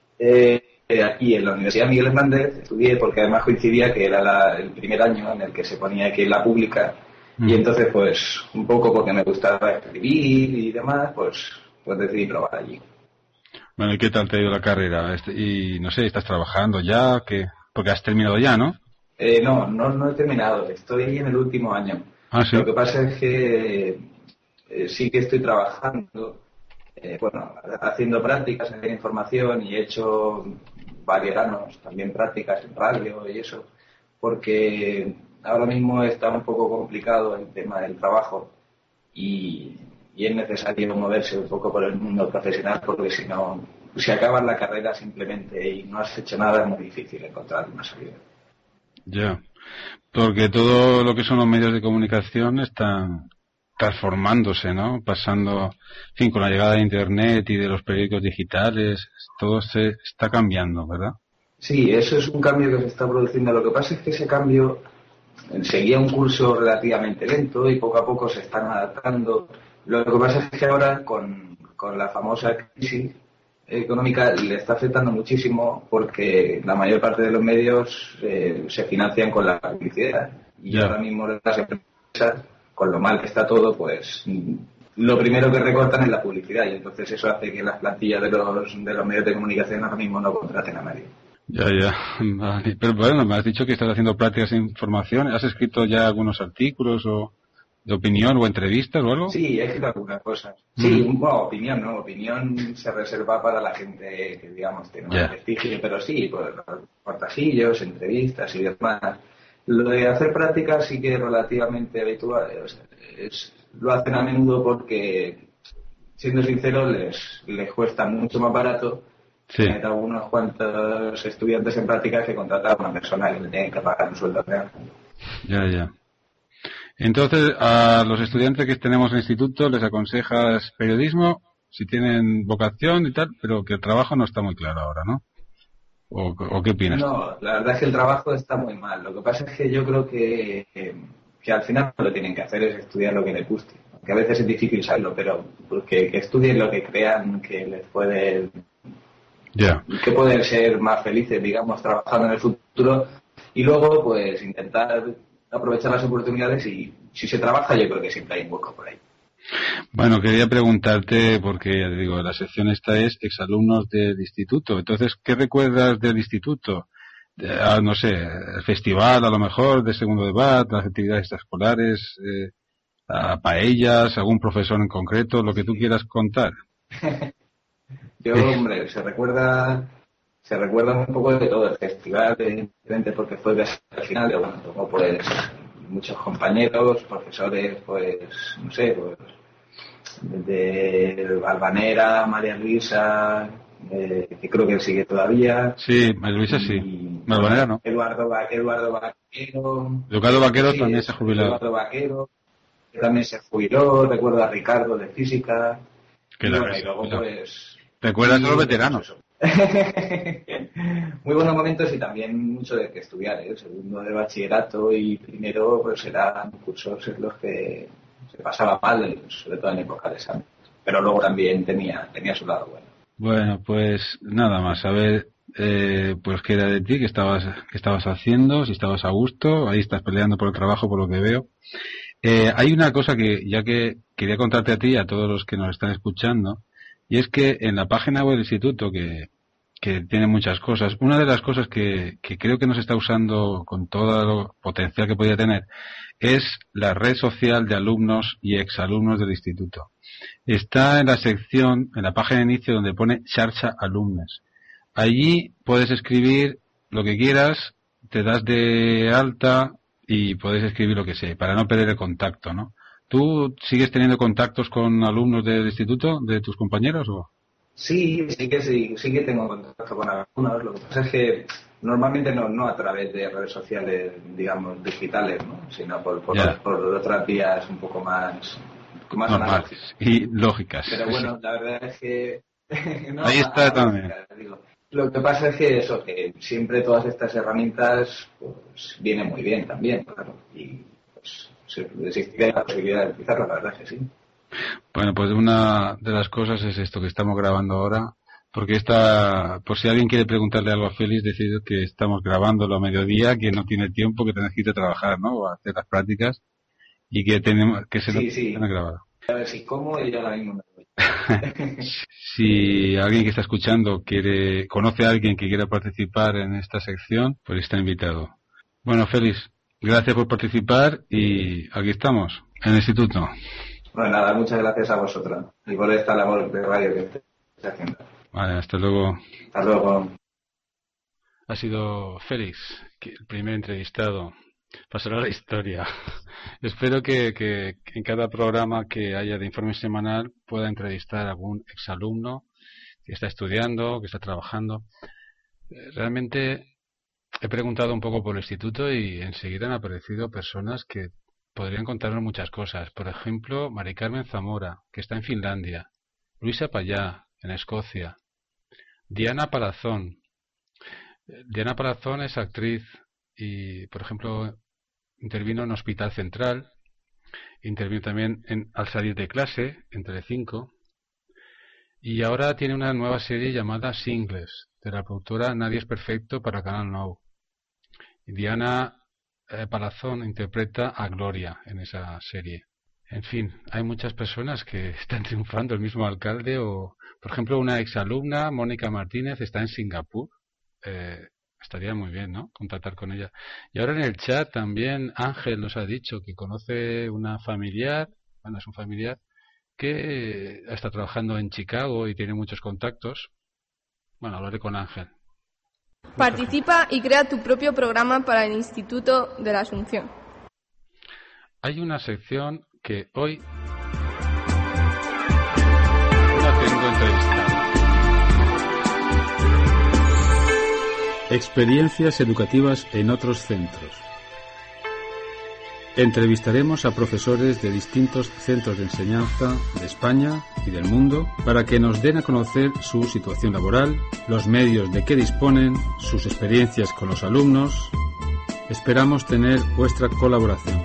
aquí en la Universidad Miguel Hernández estudié porque además coincidía que era el primer año en el que se ponía aquí en la pública y entonces pues un poco porque me gustaba escribir y demás, pues decidí probar allí. Bueno, ¿y qué tal te ha ido la carrera? Y no sé, ¿estás trabajando ya? Porque has terminado ya, ¿no? No he terminado, estoy en el último año. Ah, ¿sí? Lo que pasa es que sí que estoy trabajando, haciendo prácticas en información y he hecho varios años también prácticas en radio y eso, porque ahora mismo está un poco complicado el tema del trabajo y es necesario moverse un poco por el mundo profesional, porque si no, si acabas la carrera simplemente y no has hecho nada, es muy difícil encontrar una salida. Ya, porque todo lo que son los medios de comunicación están transformándose, ¿no? Pasando, en fin, con la llegada de Internet y de los periódicos digitales, todo se está cambiando, ¿verdad? Sí, eso es un cambio que se está produciendo. Lo que pasa es que ese cambio seguía un curso relativamente lento y poco a poco se están adaptando. Lo que pasa es que ahora, con la famosa crisis económica, le está afectando muchísimo porque la mayor parte de los medios se financian con la publicidad. Y ahora mismo las empresas, con lo mal que está todo, pues lo primero que recortan es la publicidad, y entonces eso hace que las plantillas de los medios de comunicación ahora mismo no contraten a nadie. Ya, vale. Pero bueno, me has dicho que estás haciendo prácticas en formación. ¿Has escrito ya algunos artículos o de opinión o entrevistas o algo? Sí, he escrito algunas cosas. Sí, bueno, opinión, ¿no? Opinión se reserva para la gente que, digamos, tiene más prestigio, pero sí, pues, reportajillos, entrevistas y demás. Lo de hacer prácticas sí que es relativamente habitual. O sea, lo hacen a menudo porque, siendo sincero, les cuesta mucho más barato tener algunos cuantos estudiantes en prácticas que contratar a una persona que le tienen que pagar un sueldo real. Ya. Entonces, a los estudiantes que tenemos en el instituto les aconsejas periodismo, si tienen vocación y tal, pero que el trabajo no está muy claro ahora, ¿no? ¿O qué opinas? No, la verdad es que el trabajo está muy mal. Lo que pasa es que yo creo que al final lo que tienen que hacer es estudiar lo que les guste. Que a veces es difícil saberlo, pero porque que estudien lo que crean que les puede... que pueden ser más felices, digamos, trabajando en el futuro, y luego pues intentar aprovechar las oportunidades, y si se trabaja yo creo que siempre hay un hueco por ahí. Bueno, quería preguntarte, porque ya te digo, la sección esta es exalumnos del instituto. Entonces, ¿qué recuerdas del instituto? No sé, el festival a lo mejor de segundo de BAT, las actividades extraescolares, paellas, algún profesor en concreto, lo que tú quieras contar. Yo, hombre, se recuerda un poco de todo el festival, evidentemente porque fue al final, de, bueno, como pues muchos compañeros, profesores, pues, no sé, pues de Valvanera, María Luisa, que creo que sigue todavía. Sí, María Luisa sí. Valvanera no. Eduardo Vaquero. Eduardo Vaquero también se jubiló. Eduardo Vaquero también se jubiló. Recuerdo a Ricardo de física. Que y luego pues... ¿Recuerdas a los veteranos? Muy buenos momentos y también mucho de que estudiar, ¿eh? Segundo de bachillerato y primero pues eran cursos en los que se pasaba mal, sobre todo en época de examen, pero luego también tenía su lado bueno. Bueno, pues nada más, a ver, pues qué era de ti, qué estabas haciendo, si estabas a gusto, ahí estás peleando por el trabajo por lo que veo. Hay una cosa que ya que quería contarte a ti y a todos los que nos están escuchando, y es que en la página web del instituto, que tiene muchas cosas, una de las cosas que creo que no se está usando con todo el potencial que podría tener es la red social de alumnos y exalumnos del instituto. Está en la sección, en la página de inicio donde pone Xarxa Alumnes. Allí puedes escribir lo que quieras, te das de alta y puedes escribir lo que sea, para no perder el contacto, ¿no? ¿Tú sigues teniendo contactos con alumnos del instituto, de tus compañeros, o...? Sí que tengo contacto con algunos. Lo que pasa es que normalmente no a través de redes sociales, digamos, digitales, ¿no? Sino por otras vías un poco más normales y lógicas. Pero bueno, la verdad es que... ahí está también. Digo. Lo que pasa es que que siempre todas estas herramientas pues vienen muy bien también, claro. Y pues existe la posibilidad de utilizarlo, la verdad es que sí. Bueno, pues una de las cosas es esto que estamos grabando ahora, porque por si alguien quiere preguntarle algo a Félix, decir que estamos grabándolo a mediodía, que no tiene tiempo, que tenés que ir a trabajar, ¿no? O a hacer las prácticas, y que tenemos que se lo tiene grabado. A ver si como y yo ahora mismo me voy. Si alguien que está escuchando conoce a alguien que quiera participar en esta sección, pues está invitado. Bueno, Félix, gracias por participar y aquí estamos, en el instituto. Bueno, nada, muchas gracias a vosotros y por esta labor de radio que estáis haciendo. Vale, hasta luego. Hasta luego. Ha sido Félix, el primer entrevistado. Pasará a la historia. Espero que en cada programa que haya de informe semanal pueda entrevistar a algún exalumno que está estudiando, que está trabajando. Realmente he preguntado un poco por el instituto y enseguida han aparecido personas que podrían contarnos muchas cosas. Por ejemplo, Mari Carmen Zamora, que está en Finlandia. Luisa Payá, en Escocia. Diana Palazón. Diana Palazón es actriz y, por ejemplo, intervino en Hospital Central. Intervino también en Al salir de clase, en Telecinco. Y ahora tiene una nueva serie llamada Singles, de la productora Nadie es Perfecto para Canal Now. Diana Palazón interpreta a Gloria en esa serie. En fin, hay muchas personas que están triunfando. El mismo alcalde o, por ejemplo, una exalumna, Mónica Martínez, está en Singapur. Estaría muy bien, ¿no?, contactar con ella. Y ahora en el chat también Ángel nos ha dicho que conoce una familiar, bueno, es un familiar, que está trabajando en Chicago y tiene muchos contactos. Bueno, hablaré con Ángel. Participa y crea tu propio programa para el Instituto de la Asunción. Hay una sección que hoy la tengo entrevistada. Experiencias educativas en otros centros. Entrevistaremos a profesores de distintos centros de enseñanza de España y del mundo para que nos den a conocer su situación laboral, los medios de que disponen, sus experiencias con los alumnos. Esperamos tener vuestra colaboración.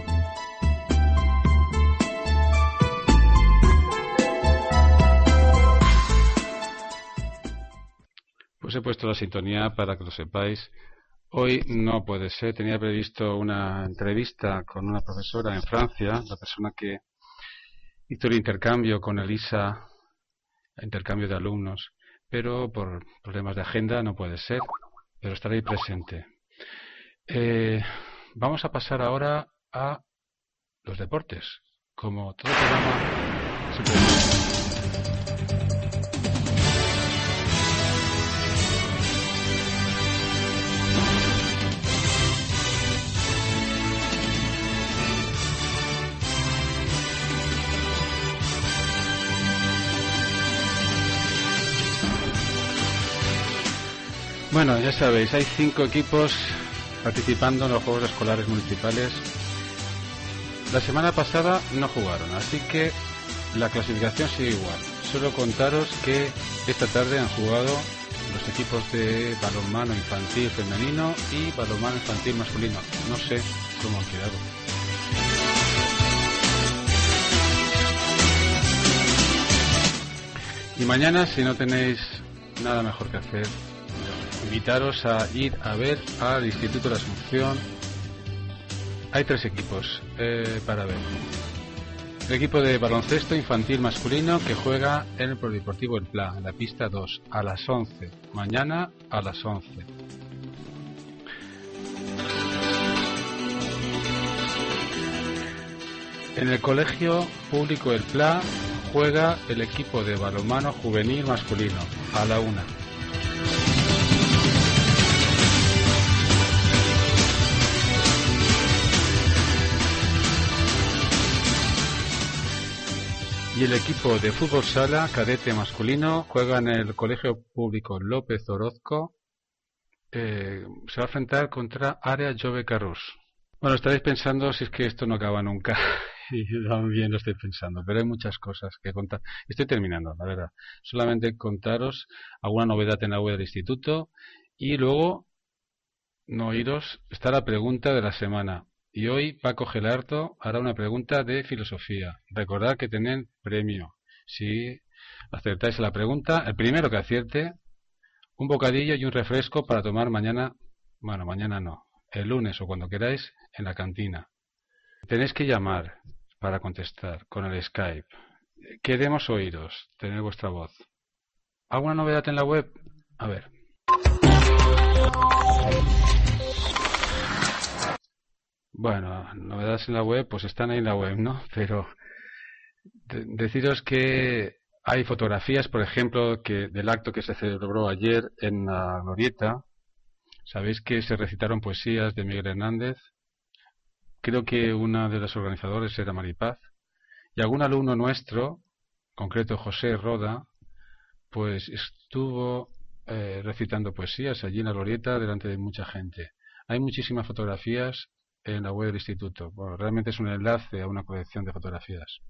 Pues he puesto la sintonía para que lo sepáis. Hoy no puede ser, tenía previsto una entrevista con una profesora en Francia, la persona que hizo el intercambio con Elisa, intercambio de alumnos, pero por problemas de agenda no puede ser, pero estaré ahí presente. Vamos a pasar ahora a los deportes, como todo programa siempre. Bueno, ya sabéis, hay 5 equipos participando en los Juegos Escolares Municipales. La semana pasada no jugaron, así que la clasificación sigue igual. Solo contaros que esta tarde han jugado los equipos de balonmano infantil femenino y balonmano infantil masculino. No sé cómo han quedado. Y mañana, si no tenéis nada mejor que hacer, invitaros a ir a ver al Instituto de la Asunción. Hay 3 equipos para ver. El equipo de baloncesto infantil masculino que juega en el Polideportivo El Pla, en la pista 2, a las 11. Mañana a las 11. En el Colegio Público El Pla juega el equipo de balonmano juvenil masculino, a la 1. Y el equipo de fútbol sala cadete masculino juega en el Colegio Público López Orozco. Se va a enfrentar contra Área Jove Carrús. Bueno, estaréis pensando si es que esto no acaba nunca. Y también lo estoy pensando, pero hay muchas cosas que contar. Estoy terminando, la verdad. Solamente contaros alguna novedad en la web del instituto. Y luego, no oíros, está la pregunta de la semana. Y hoy Paco Gelardo hará una pregunta de filosofía. Recordad que tenéis premio. Si acertáis la pregunta, el primero que acierte, un bocadillo y un refresco para tomar mañana, bueno, mañana no, el lunes o cuando queráis, en la cantina. Tenéis que llamar para contestar con el Skype. Queremos oíros, tener vuestra voz. ¿Alguna novedad en la web? A ver. Bueno, novedades en la web, pues están ahí en la web, ¿no? Pero deciros que hay fotografías, por ejemplo, que del acto que se celebró ayer en la Glorieta. Sabéis que se recitaron poesías de Miguel Hernández. Creo que una de las organizadores era Maripaz. Y algún alumno nuestro, en concreto José Roda, pues estuvo recitando poesías allí en la Glorieta delante de mucha gente. Hay muchísimas fotografías en la web del instituto. Bueno, realmente es un enlace a una colección de fotografías.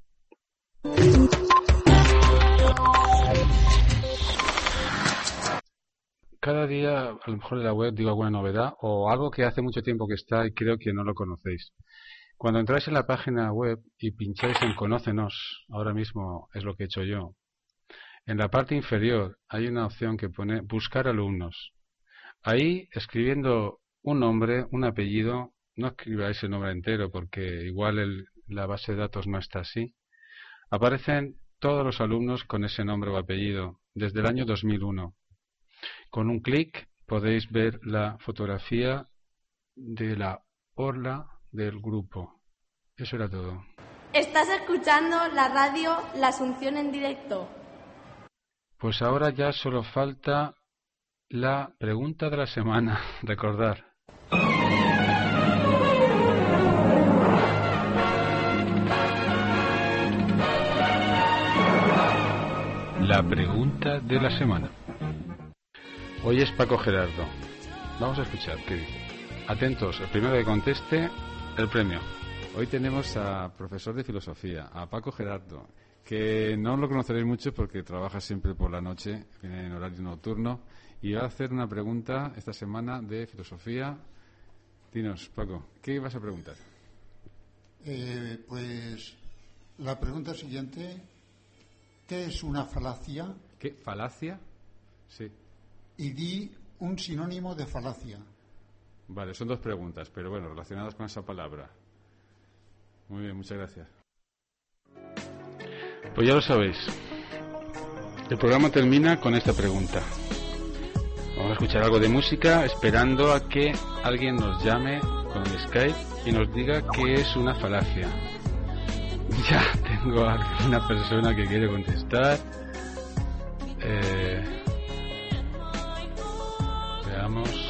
Cada día, a lo mejor en la web digo alguna novedad o algo que hace mucho tiempo que está y creo que no lo conocéis. Cuando entráis en la página web y pincháis en Conócenos, ahora mismo es lo que he hecho yo, en la parte inferior hay una opción que pone Buscar alumnos. Ahí, escribiendo un nombre, un apellido, no escribáis el nombre entero porque igual la base de datos no está así, aparecen todos los alumnos con ese nombre o apellido desde el año 2001. Con un clic podéis ver la fotografía de la orla del grupo. Eso era todo. Estás escuchando la radio La Asunción en directo. Pues ahora ya solo falta la pregunta de la semana. Recordar. La pregunta de la semana. Hoy es Paco Gerardo. Vamos a escuchar qué dice. Atentos, el primero que conteste, el premio. Hoy tenemos a profesor de filosofía, a Paco Gerardo, que no lo conoceréis mucho porque trabaja siempre por la noche, en horario nocturno, y va a hacer una pregunta esta semana de filosofía. Dinos, Paco, ¿qué vas a preguntar? Pues la pregunta siguiente, ¿qué es una falacia? ¿Qué? ¿Falacia? Sí. Y di un sinónimo de falacia. Vale, son dos preguntas, pero bueno, relacionadas con esa palabra. Muy bien, muchas gracias. Pues ya lo sabéis. El programa termina con esta pregunta. Vamos a escuchar algo de música esperando a que alguien nos llame con el Skype y nos diga qué es una falacia. Ya tengo a una persona que quiere contestar. Veamos.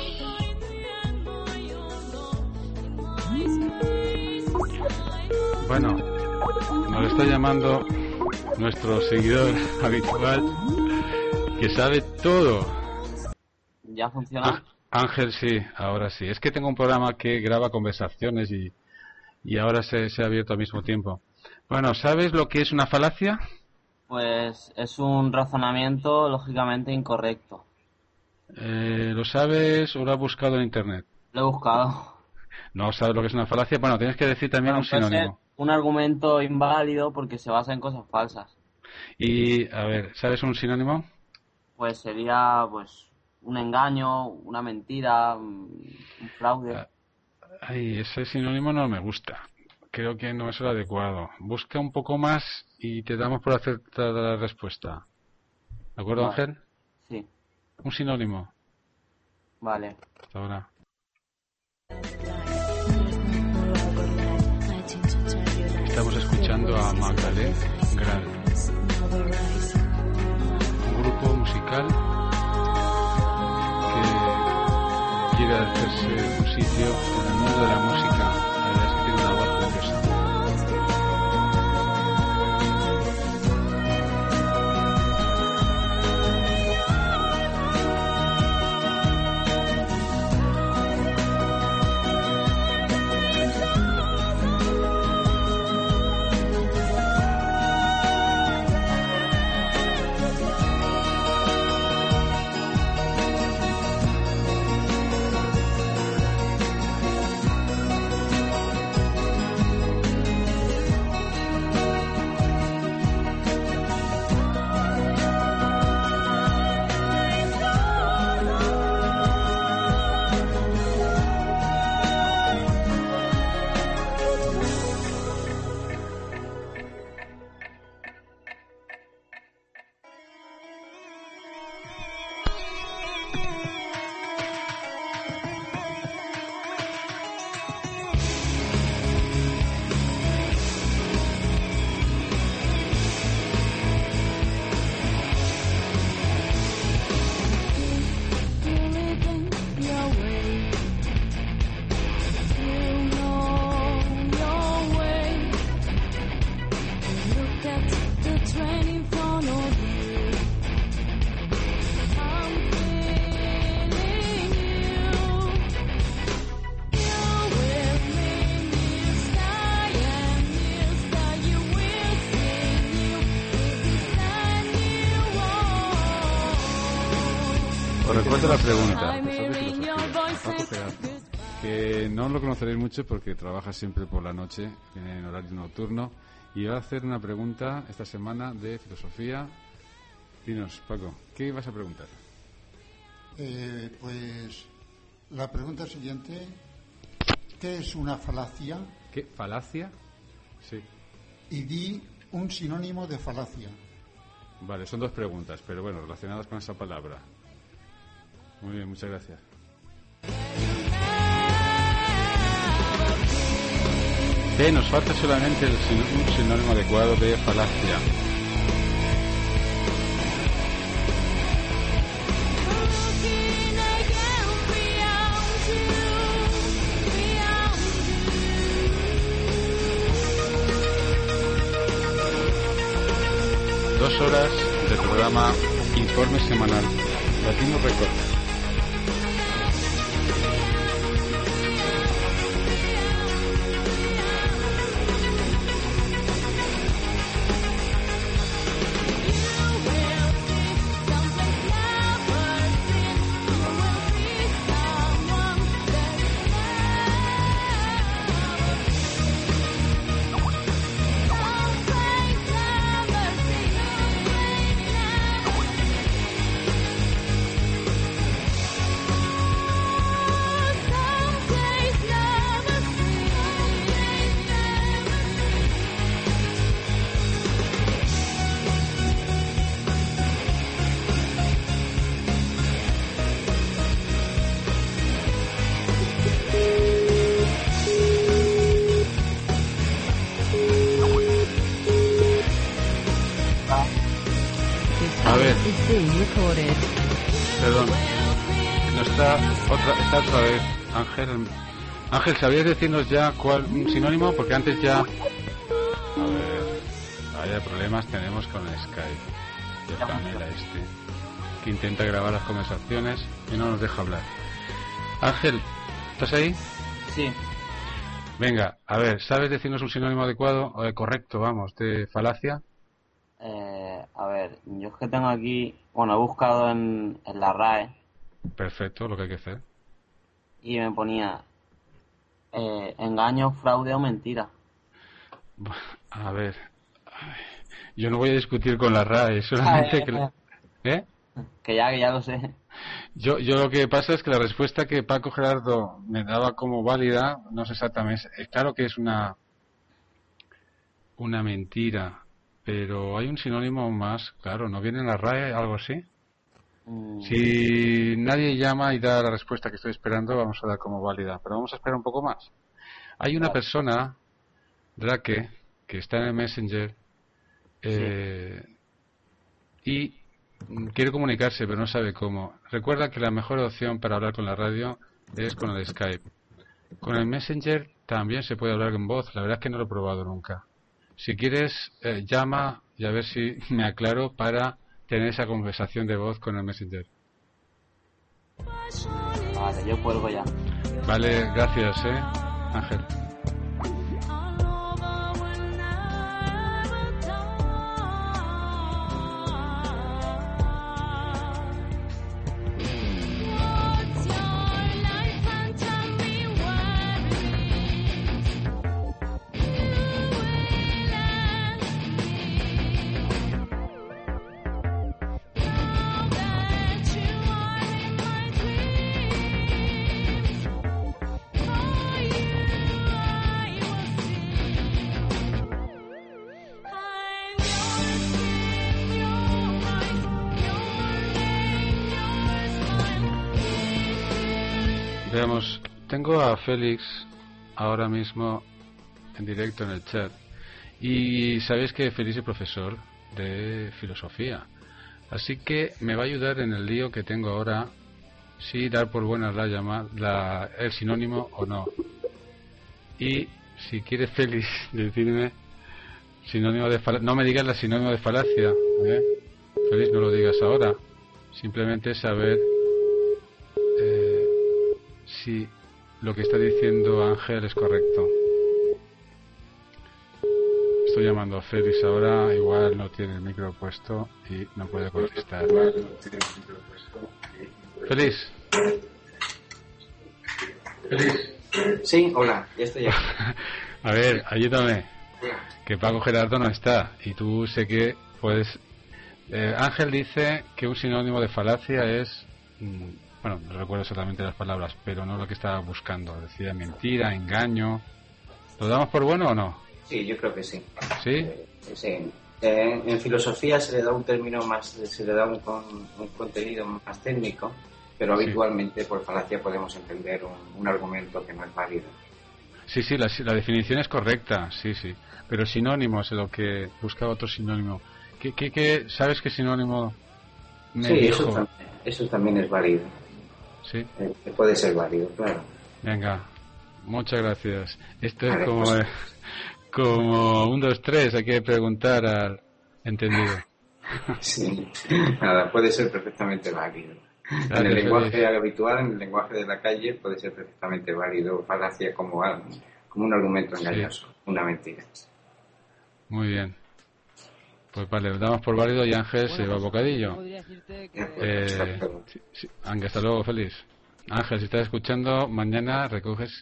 Bueno, nos está llamando nuestro seguidor habitual que sabe todo. ¿Ya funciona? Ángel, sí, ahora sí. Es que tengo un programa que graba conversaciones y ahora se ha abierto al mismo tiempo. Bueno, ¿sabes lo que es una falacia? Pues es un razonamiento lógicamente incorrecto. ¿Lo sabes o lo has buscado en internet? Lo he buscado. ¿No sabes lo que es una falacia? Bueno, tienes que decir también un sinónimo. Un argumento inválido porque se basa en cosas falsas. Y, a ver, ¿sabes un sinónimo? Pues sería, pues, un engaño, una mentira, un fraude. Ay, ese sinónimo no me gusta. Creo que no es el adecuado. Busca un poco más y te damos por acertada la respuesta. ¿De acuerdo, Vale. Ángel? Sí. Un sinónimo. Vale. Hasta ahora. Estamos escuchando a Magdalene Gral, un grupo musical que quiere hacerse un sitio en el mundo de la música. La verdad es que tiene una voz preciosa. Os recuerdo la pregunta, profesor de filosofía, Paco Gerardo, que no lo conoceréis mucho porque trabaja siempre por la noche, en horario nocturno, y va a hacer una pregunta esta semana de filosofía. Dinos, Paco, ¿qué vas a preguntar? Pues la pregunta siguiente, ¿qué es una falacia? ¿Qué? ¿Falacia? Sí. Y di un sinónimo de falacia. Vale, son dos preguntas, pero bueno, relacionadas con esa palabra. Muy bien, muchas gracias. Nos falta solamente un sinónimo adecuado de falacia. Dos horas del programa Informe Semanal Latino Record. Perdón, no está otra vez Ángel, ¿sabías decirnos ya cuál un sinónimo? Porque antes ya... A ver, vaya problemas tenemos con Skype. De Pamela que intenta grabar las conversaciones y no nos deja hablar. Ángel, ¿estás ahí? Sí. Venga, a ver, ¿sabes decirnos un sinónimo adecuado o correcto, vamos, de falacia? A ver, yo es que tengo aquí... Bueno, he buscado en la RAE. Perfecto, lo que hay que hacer. Y me ponía engaño, fraude o mentira. A ver, yo no voy a discutir con la RAE, solamente que... Que ya lo sé. Yo lo que pasa es que la respuesta que Paco Gerardo me daba como válida, no sé exactamente, es claro que es una mentira, pero hay un sinónimo más, claro, ¿no viene en la RAE algo así? Si nadie llama y da la respuesta que estoy esperando, vamos a dar como válida, pero vamos a esperar un poco más. Hay una persona, Drake, que está en el Messenger y quiere comunicarse, pero no sabe cómo. Recuerda que la mejor opción para hablar con la radio es con el Skype. Con el Messenger también se puede hablar en voz, la verdad es que no lo he probado nunca. Si quieres, llama y a ver si me aclaro para tener esa conversación de voz con el Messenger. Vale, yo cuelgo ya. Vale, gracias, Ángel. Veamos, tengo a Félix ahora mismo en directo en el chat y sabéis que Félix es profesor de filosofía, así que me va a ayudar en el lío que tengo ahora, si dar por buena el sinónimo o no. Y si quiere Félix decirme sinónimo de falacia, no me digas la sinónimo de falacia, Félix, no lo digas ahora, simplemente saber si lo que está diciendo Ángel es correcto. estoy llamando a Félix ahora, igual no tiene el micro puesto y no puede contestar. Félix. Félix. Sí, hola, ya estoy aquí. A ver, ayúdame. Que Paco Gerardo no está y tú sé que puedes... Ángel dice que un sinónimo de falacia es... bueno, no recuerdo exactamente las palabras, pero no lo que estaba buscando. Decía mentira, engaño... ¿Lo damos por bueno o no? Sí, yo creo que sí. ¿Sí? Sí. En filosofía se le da un término más, se le da un contenido más técnico, pero habitualmente por falacia podemos entender un argumento que no es válido. Sí, la definición es correcta, sí. Pero sinónimos, lo que buscaba otro sinónimo. ¿Qué sabes qué sinónimo me dijo? Eso también es válido. Sí. Puede ser válido, claro. Venga. Muchas gracias. Esto es como 1, 2, 3, hay que preguntar al entendido. Sí, nada, puede ser perfectamente válido. En el lenguaje habitual, en el lenguaje de la calle, puede ser perfectamente válido falacia como un argumento engañoso, una mentira. Muy bien. Pues vale, damos por válido y Ángel se va a bocadillo. Ángel, hasta luego, feliz. Ángel, si estás escuchando, mañana recoges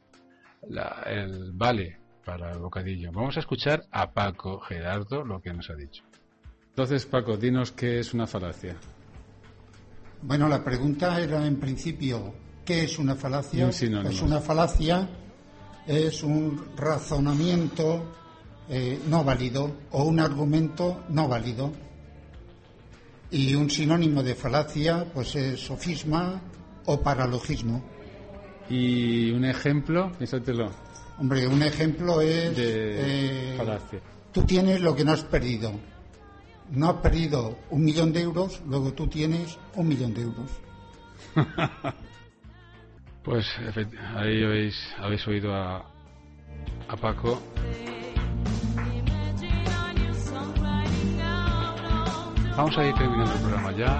el vale para el bocadillo. Vamos a escuchar a Paco Gerardo lo que nos ha dicho. Entonces, Paco, dinos qué es una falacia. Bueno, la pregunta era en principio, ¿qué es una falacia? Pues una falacia es un razonamiento no válido o un argumento no válido. Y un sinónimo de falacia pues es sofisma o paralogismo. ¿Y un ejemplo? Piénsatelo. Hombre, un ejemplo es... falacia. Tú tienes lo que no has perdido. No has perdido 1.000.000 de euros, luego tú tienes 1.000.000 de euros. Pues ahí habéis oído a Paco. Vamos a ir terminando el programa ya.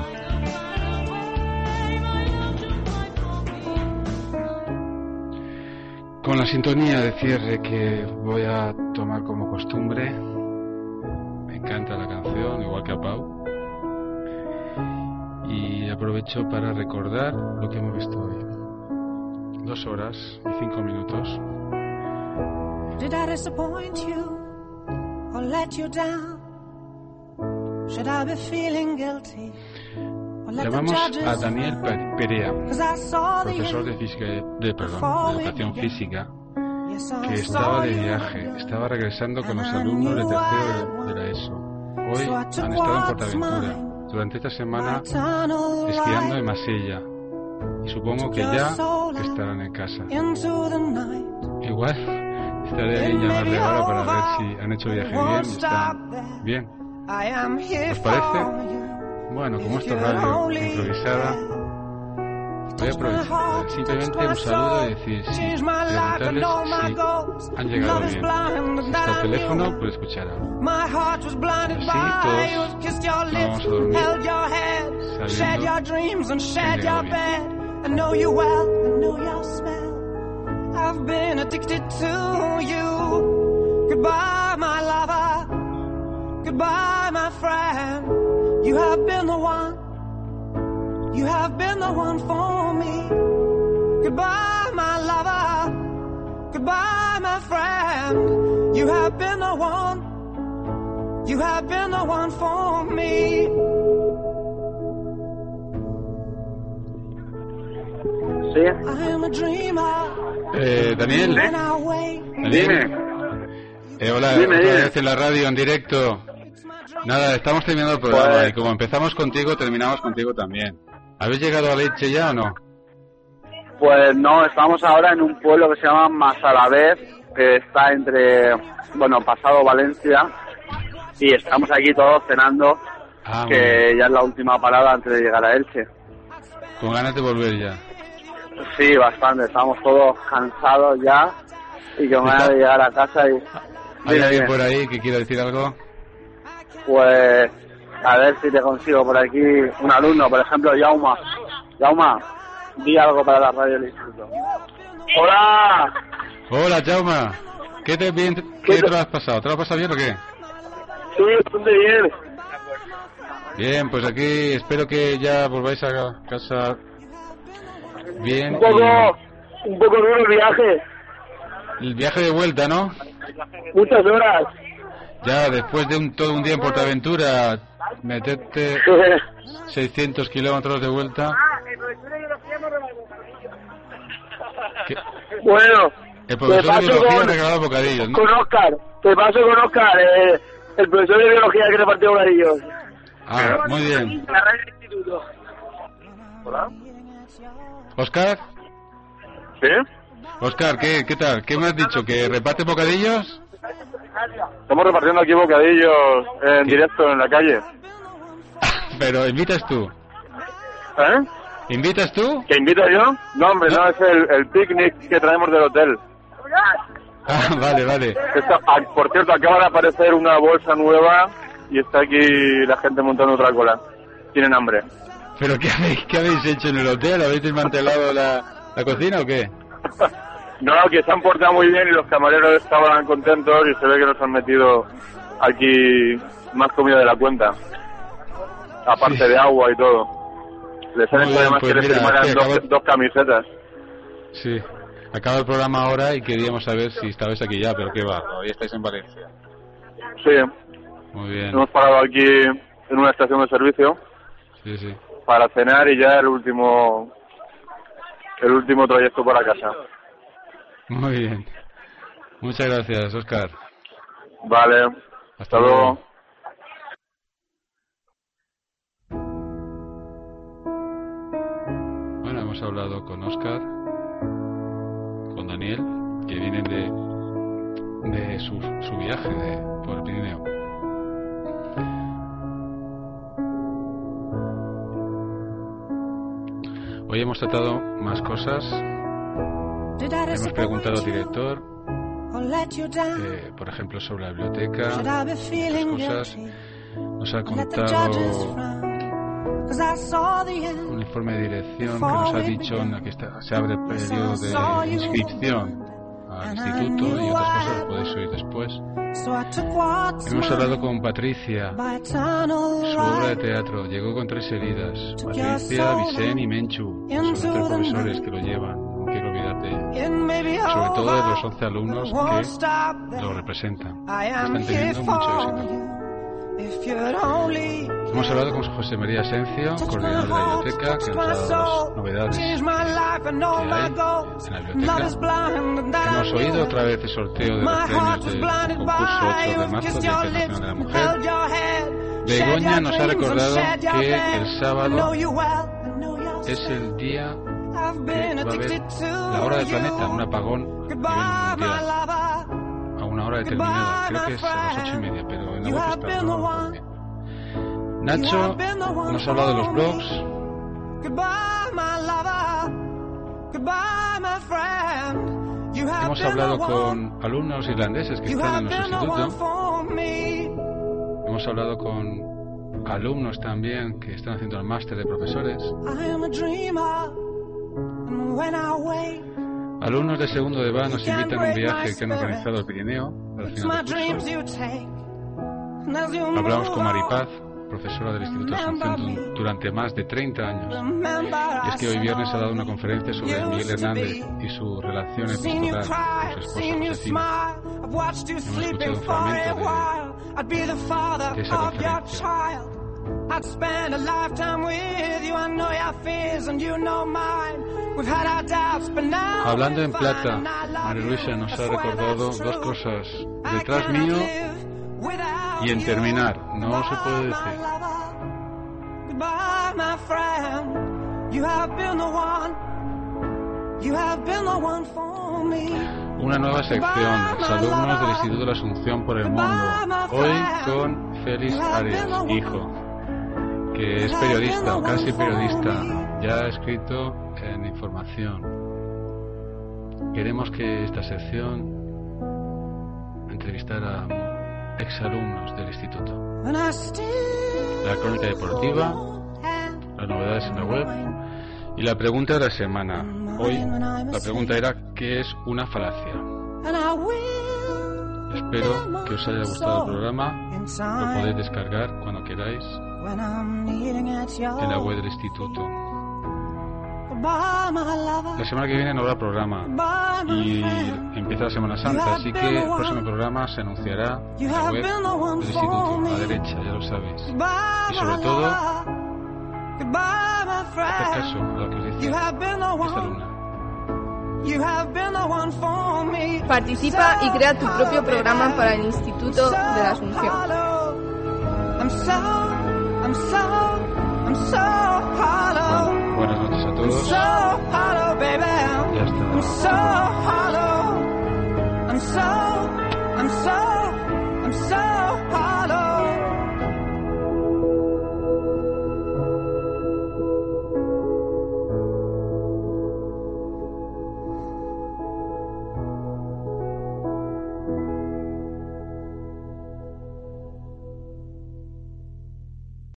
Con la sintonía de cierre que voy a tomar como costumbre. Me encanta la canción, igual que a Pau. Y aprovecho para recordar lo que hemos visto hoy. 2 horas y 5 minutos. Did I disappoint you or let you down? Should I be feeling guilty? Llamamos a Daniel Perea, profesor de educación física, que estaba de viaje, estaba regresando con los alumnos de tercero de la ESO. Hoy han estado en Portaventura, durante esta semana esquiando en Masella, y supongo que ya estarán en casa. Igual estaré ahí llamarle ahora para ver si han hecho el viaje bien, están bien. ¿Os parece? Bueno, como esto es radio improvisada, voy a aprovechar simplemente un saludo y decir preguntarles si han llegado bien. Si está el teléfono, pues escuchar algo. Así todos nos vamos a dormir sabiendo que han llegado bien. I've been addicted to you. Goodbye, my lover. Goodbye, my friend. You have been the one. You have been the one for me. Goodbye, my lover. Goodbye, my friend. You have been the one. You have been the one for me. Sí. I am a dreamer. Daniel. Dime. Hola, otra vez en la radio en directo. Nada, estamos terminando el programa y como empezamos contigo, terminamos contigo también. ¿Habéis llegado a Leche ya o no? Pues no, estamos ahora en un pueblo que se llama Massalavés, que está pasado Valencia, y estamos aquí todos cenando, que ya es la última parada antes de llegar a Elche. ¿Con ganas de volver ya? Sí, bastante, estamos todos cansados ya, y con ganas de llegar a casa y... ¿Hay alguien por ahí que quiera decir algo? Pues a ver si te consigo por aquí un alumno, por ejemplo, Jauma, di algo para la radio del instituto. ¡Hola! Hola, Jauma. ¿Qué te lo has pasado? ¿Te lo has pasado bien o qué? Sí, bastante bien. Bien, pues aquí espero que ya volváis a casa bien. Un poco duro el viaje. El viaje de vuelta, ¿no? Muchas horas. Ya después de todo un día en Portaventura, meterte 600 kilómetros de vuelta. Bueno, el profesor de biología ha regalado bocadillos, ¿no? Con Oscar, te paso con Oscar, el profesor de biología que repartió bocadillos. Ah, muy bien. La radio del instituto. Hola. ¿Oscar? ¿Sí? Oscar, ¿qué tal? ¿Qué me has dicho? ¿Que reparte bocadillos? Estamos repartiendo aquí bocadillos en directo en la calle. Pero invitas tú. ¿Eh? ¿Invitas tú? ¿Que invito yo? No, hombre, no, es el picnic que traemos del hotel. Ah, vale. Por cierto, acaba de aparecer una bolsa nueva y está aquí la gente montando otra cola. Tienen hambre. ¿Pero qué habéis hecho en el hotel? ¿Habéis desmantelado la cocina o qué? No, que se han portado muy bien y los camareros estaban contentos y se ve que nos han metido aquí más comida de la cuenta. Aparte de agua y todo. Les han hecho además que les firmaran dos camisetas. Sí, acaba el programa ahora y queríamos saber si estabais aquí ya, pero qué va, todavía estáis en Valencia. Sí. Muy bien. Hemos parado aquí en una estación de servicio. Sí. Para cenar y ya el último trayecto para casa. Muy bien. Muchas gracias, Óscar. Vale. Hasta luego. Bueno, hemos hablado con Óscar, con Daniel, que vienen de su viaje por el Pirineo. Hoy hemos tratado más cosas. Hemos preguntado al director, por ejemplo, sobre la biblioteca, otras cosas. Nos ha contado un informe de dirección que nos ha dicho que se abre el periodo de inscripción al instituto y otras cosas que podéis oír después. Hemos hablado con Patricia, su obra de teatro llegó con 3 heridas. Patricia, Vicent y Menchu son los 3 profesores que lo llevan, no quiero olvidarte. Sobre todo de los 11 alumnos que lo representan. Están teniendo mucho éxito. Hemos hablado con José María Asencio, coordinador de la biblioteca, que nos ha dado las novedades que hay en la biblioteca. Hemos oído otra vez el sorteo de los premios del concurso 8 de marzo, Día Internacional de la Mujer. Begoña nos ha recordado que el sábado es el día que va a haber la hora del planeta, un apagón a nivel mundial. A una hora determinada, creo que es a las 8:30, pero en la web está, no lo recuerdo bien. Nacho nos ha hablado de los blogs. Hemos hablado con alumnos irlandeses que están en nuestro instituto. Hemos hablado con alumnos también que están haciendo el máster de profesores. Alumnos de segundo de BA nos invitan a un viaje que han organizado al Pirineo al final del curso. Hablamos con Maripaz, profesora del Instituto de Asunción durante más de 30 años. Y es que hoy viernes ha dado una conferencia sobre Miguel Hernández y su relación episcopal con su esposa Josefina. Hemos escuchado un fragmento de esa conferencia. I'd spend a lifetime with you. I know your fears and you know mine. We've had our doubts, but now hablando en plata, María Luisa nos ha recordado 2 cosas: detrás mío y en terminar. No se puede decir. Goodbye, my friend. You have been the one. You have been the one for me. Una nueva sección, los alumnos del Instituto de la Asunción por el Mundo. Hoy con Félix Arias, hijo, que es periodista, o casi periodista, ya ha escrito en Información. Queremos que esta sección entrevistara a exalumnos del instituto. La crónica deportiva, las novedades en la web y la pregunta de la semana. Hoy la pregunta era: ¿qué es una falacia? Espero que os haya gustado el programa. Lo podéis descargar cuando queráis en la web del instituto. La semana que viene no habrá programa y empieza la Semana Santa, así que el próximo programa se anunciará en la web del instituto, a la derecha, ya lo sabéis. Y sobre todo, hacer caso a lo que os dice esta luna. Participa y crea tu propio programa para el Instituto de la Asunción. Bueno, buenas noches a todos. Ya está.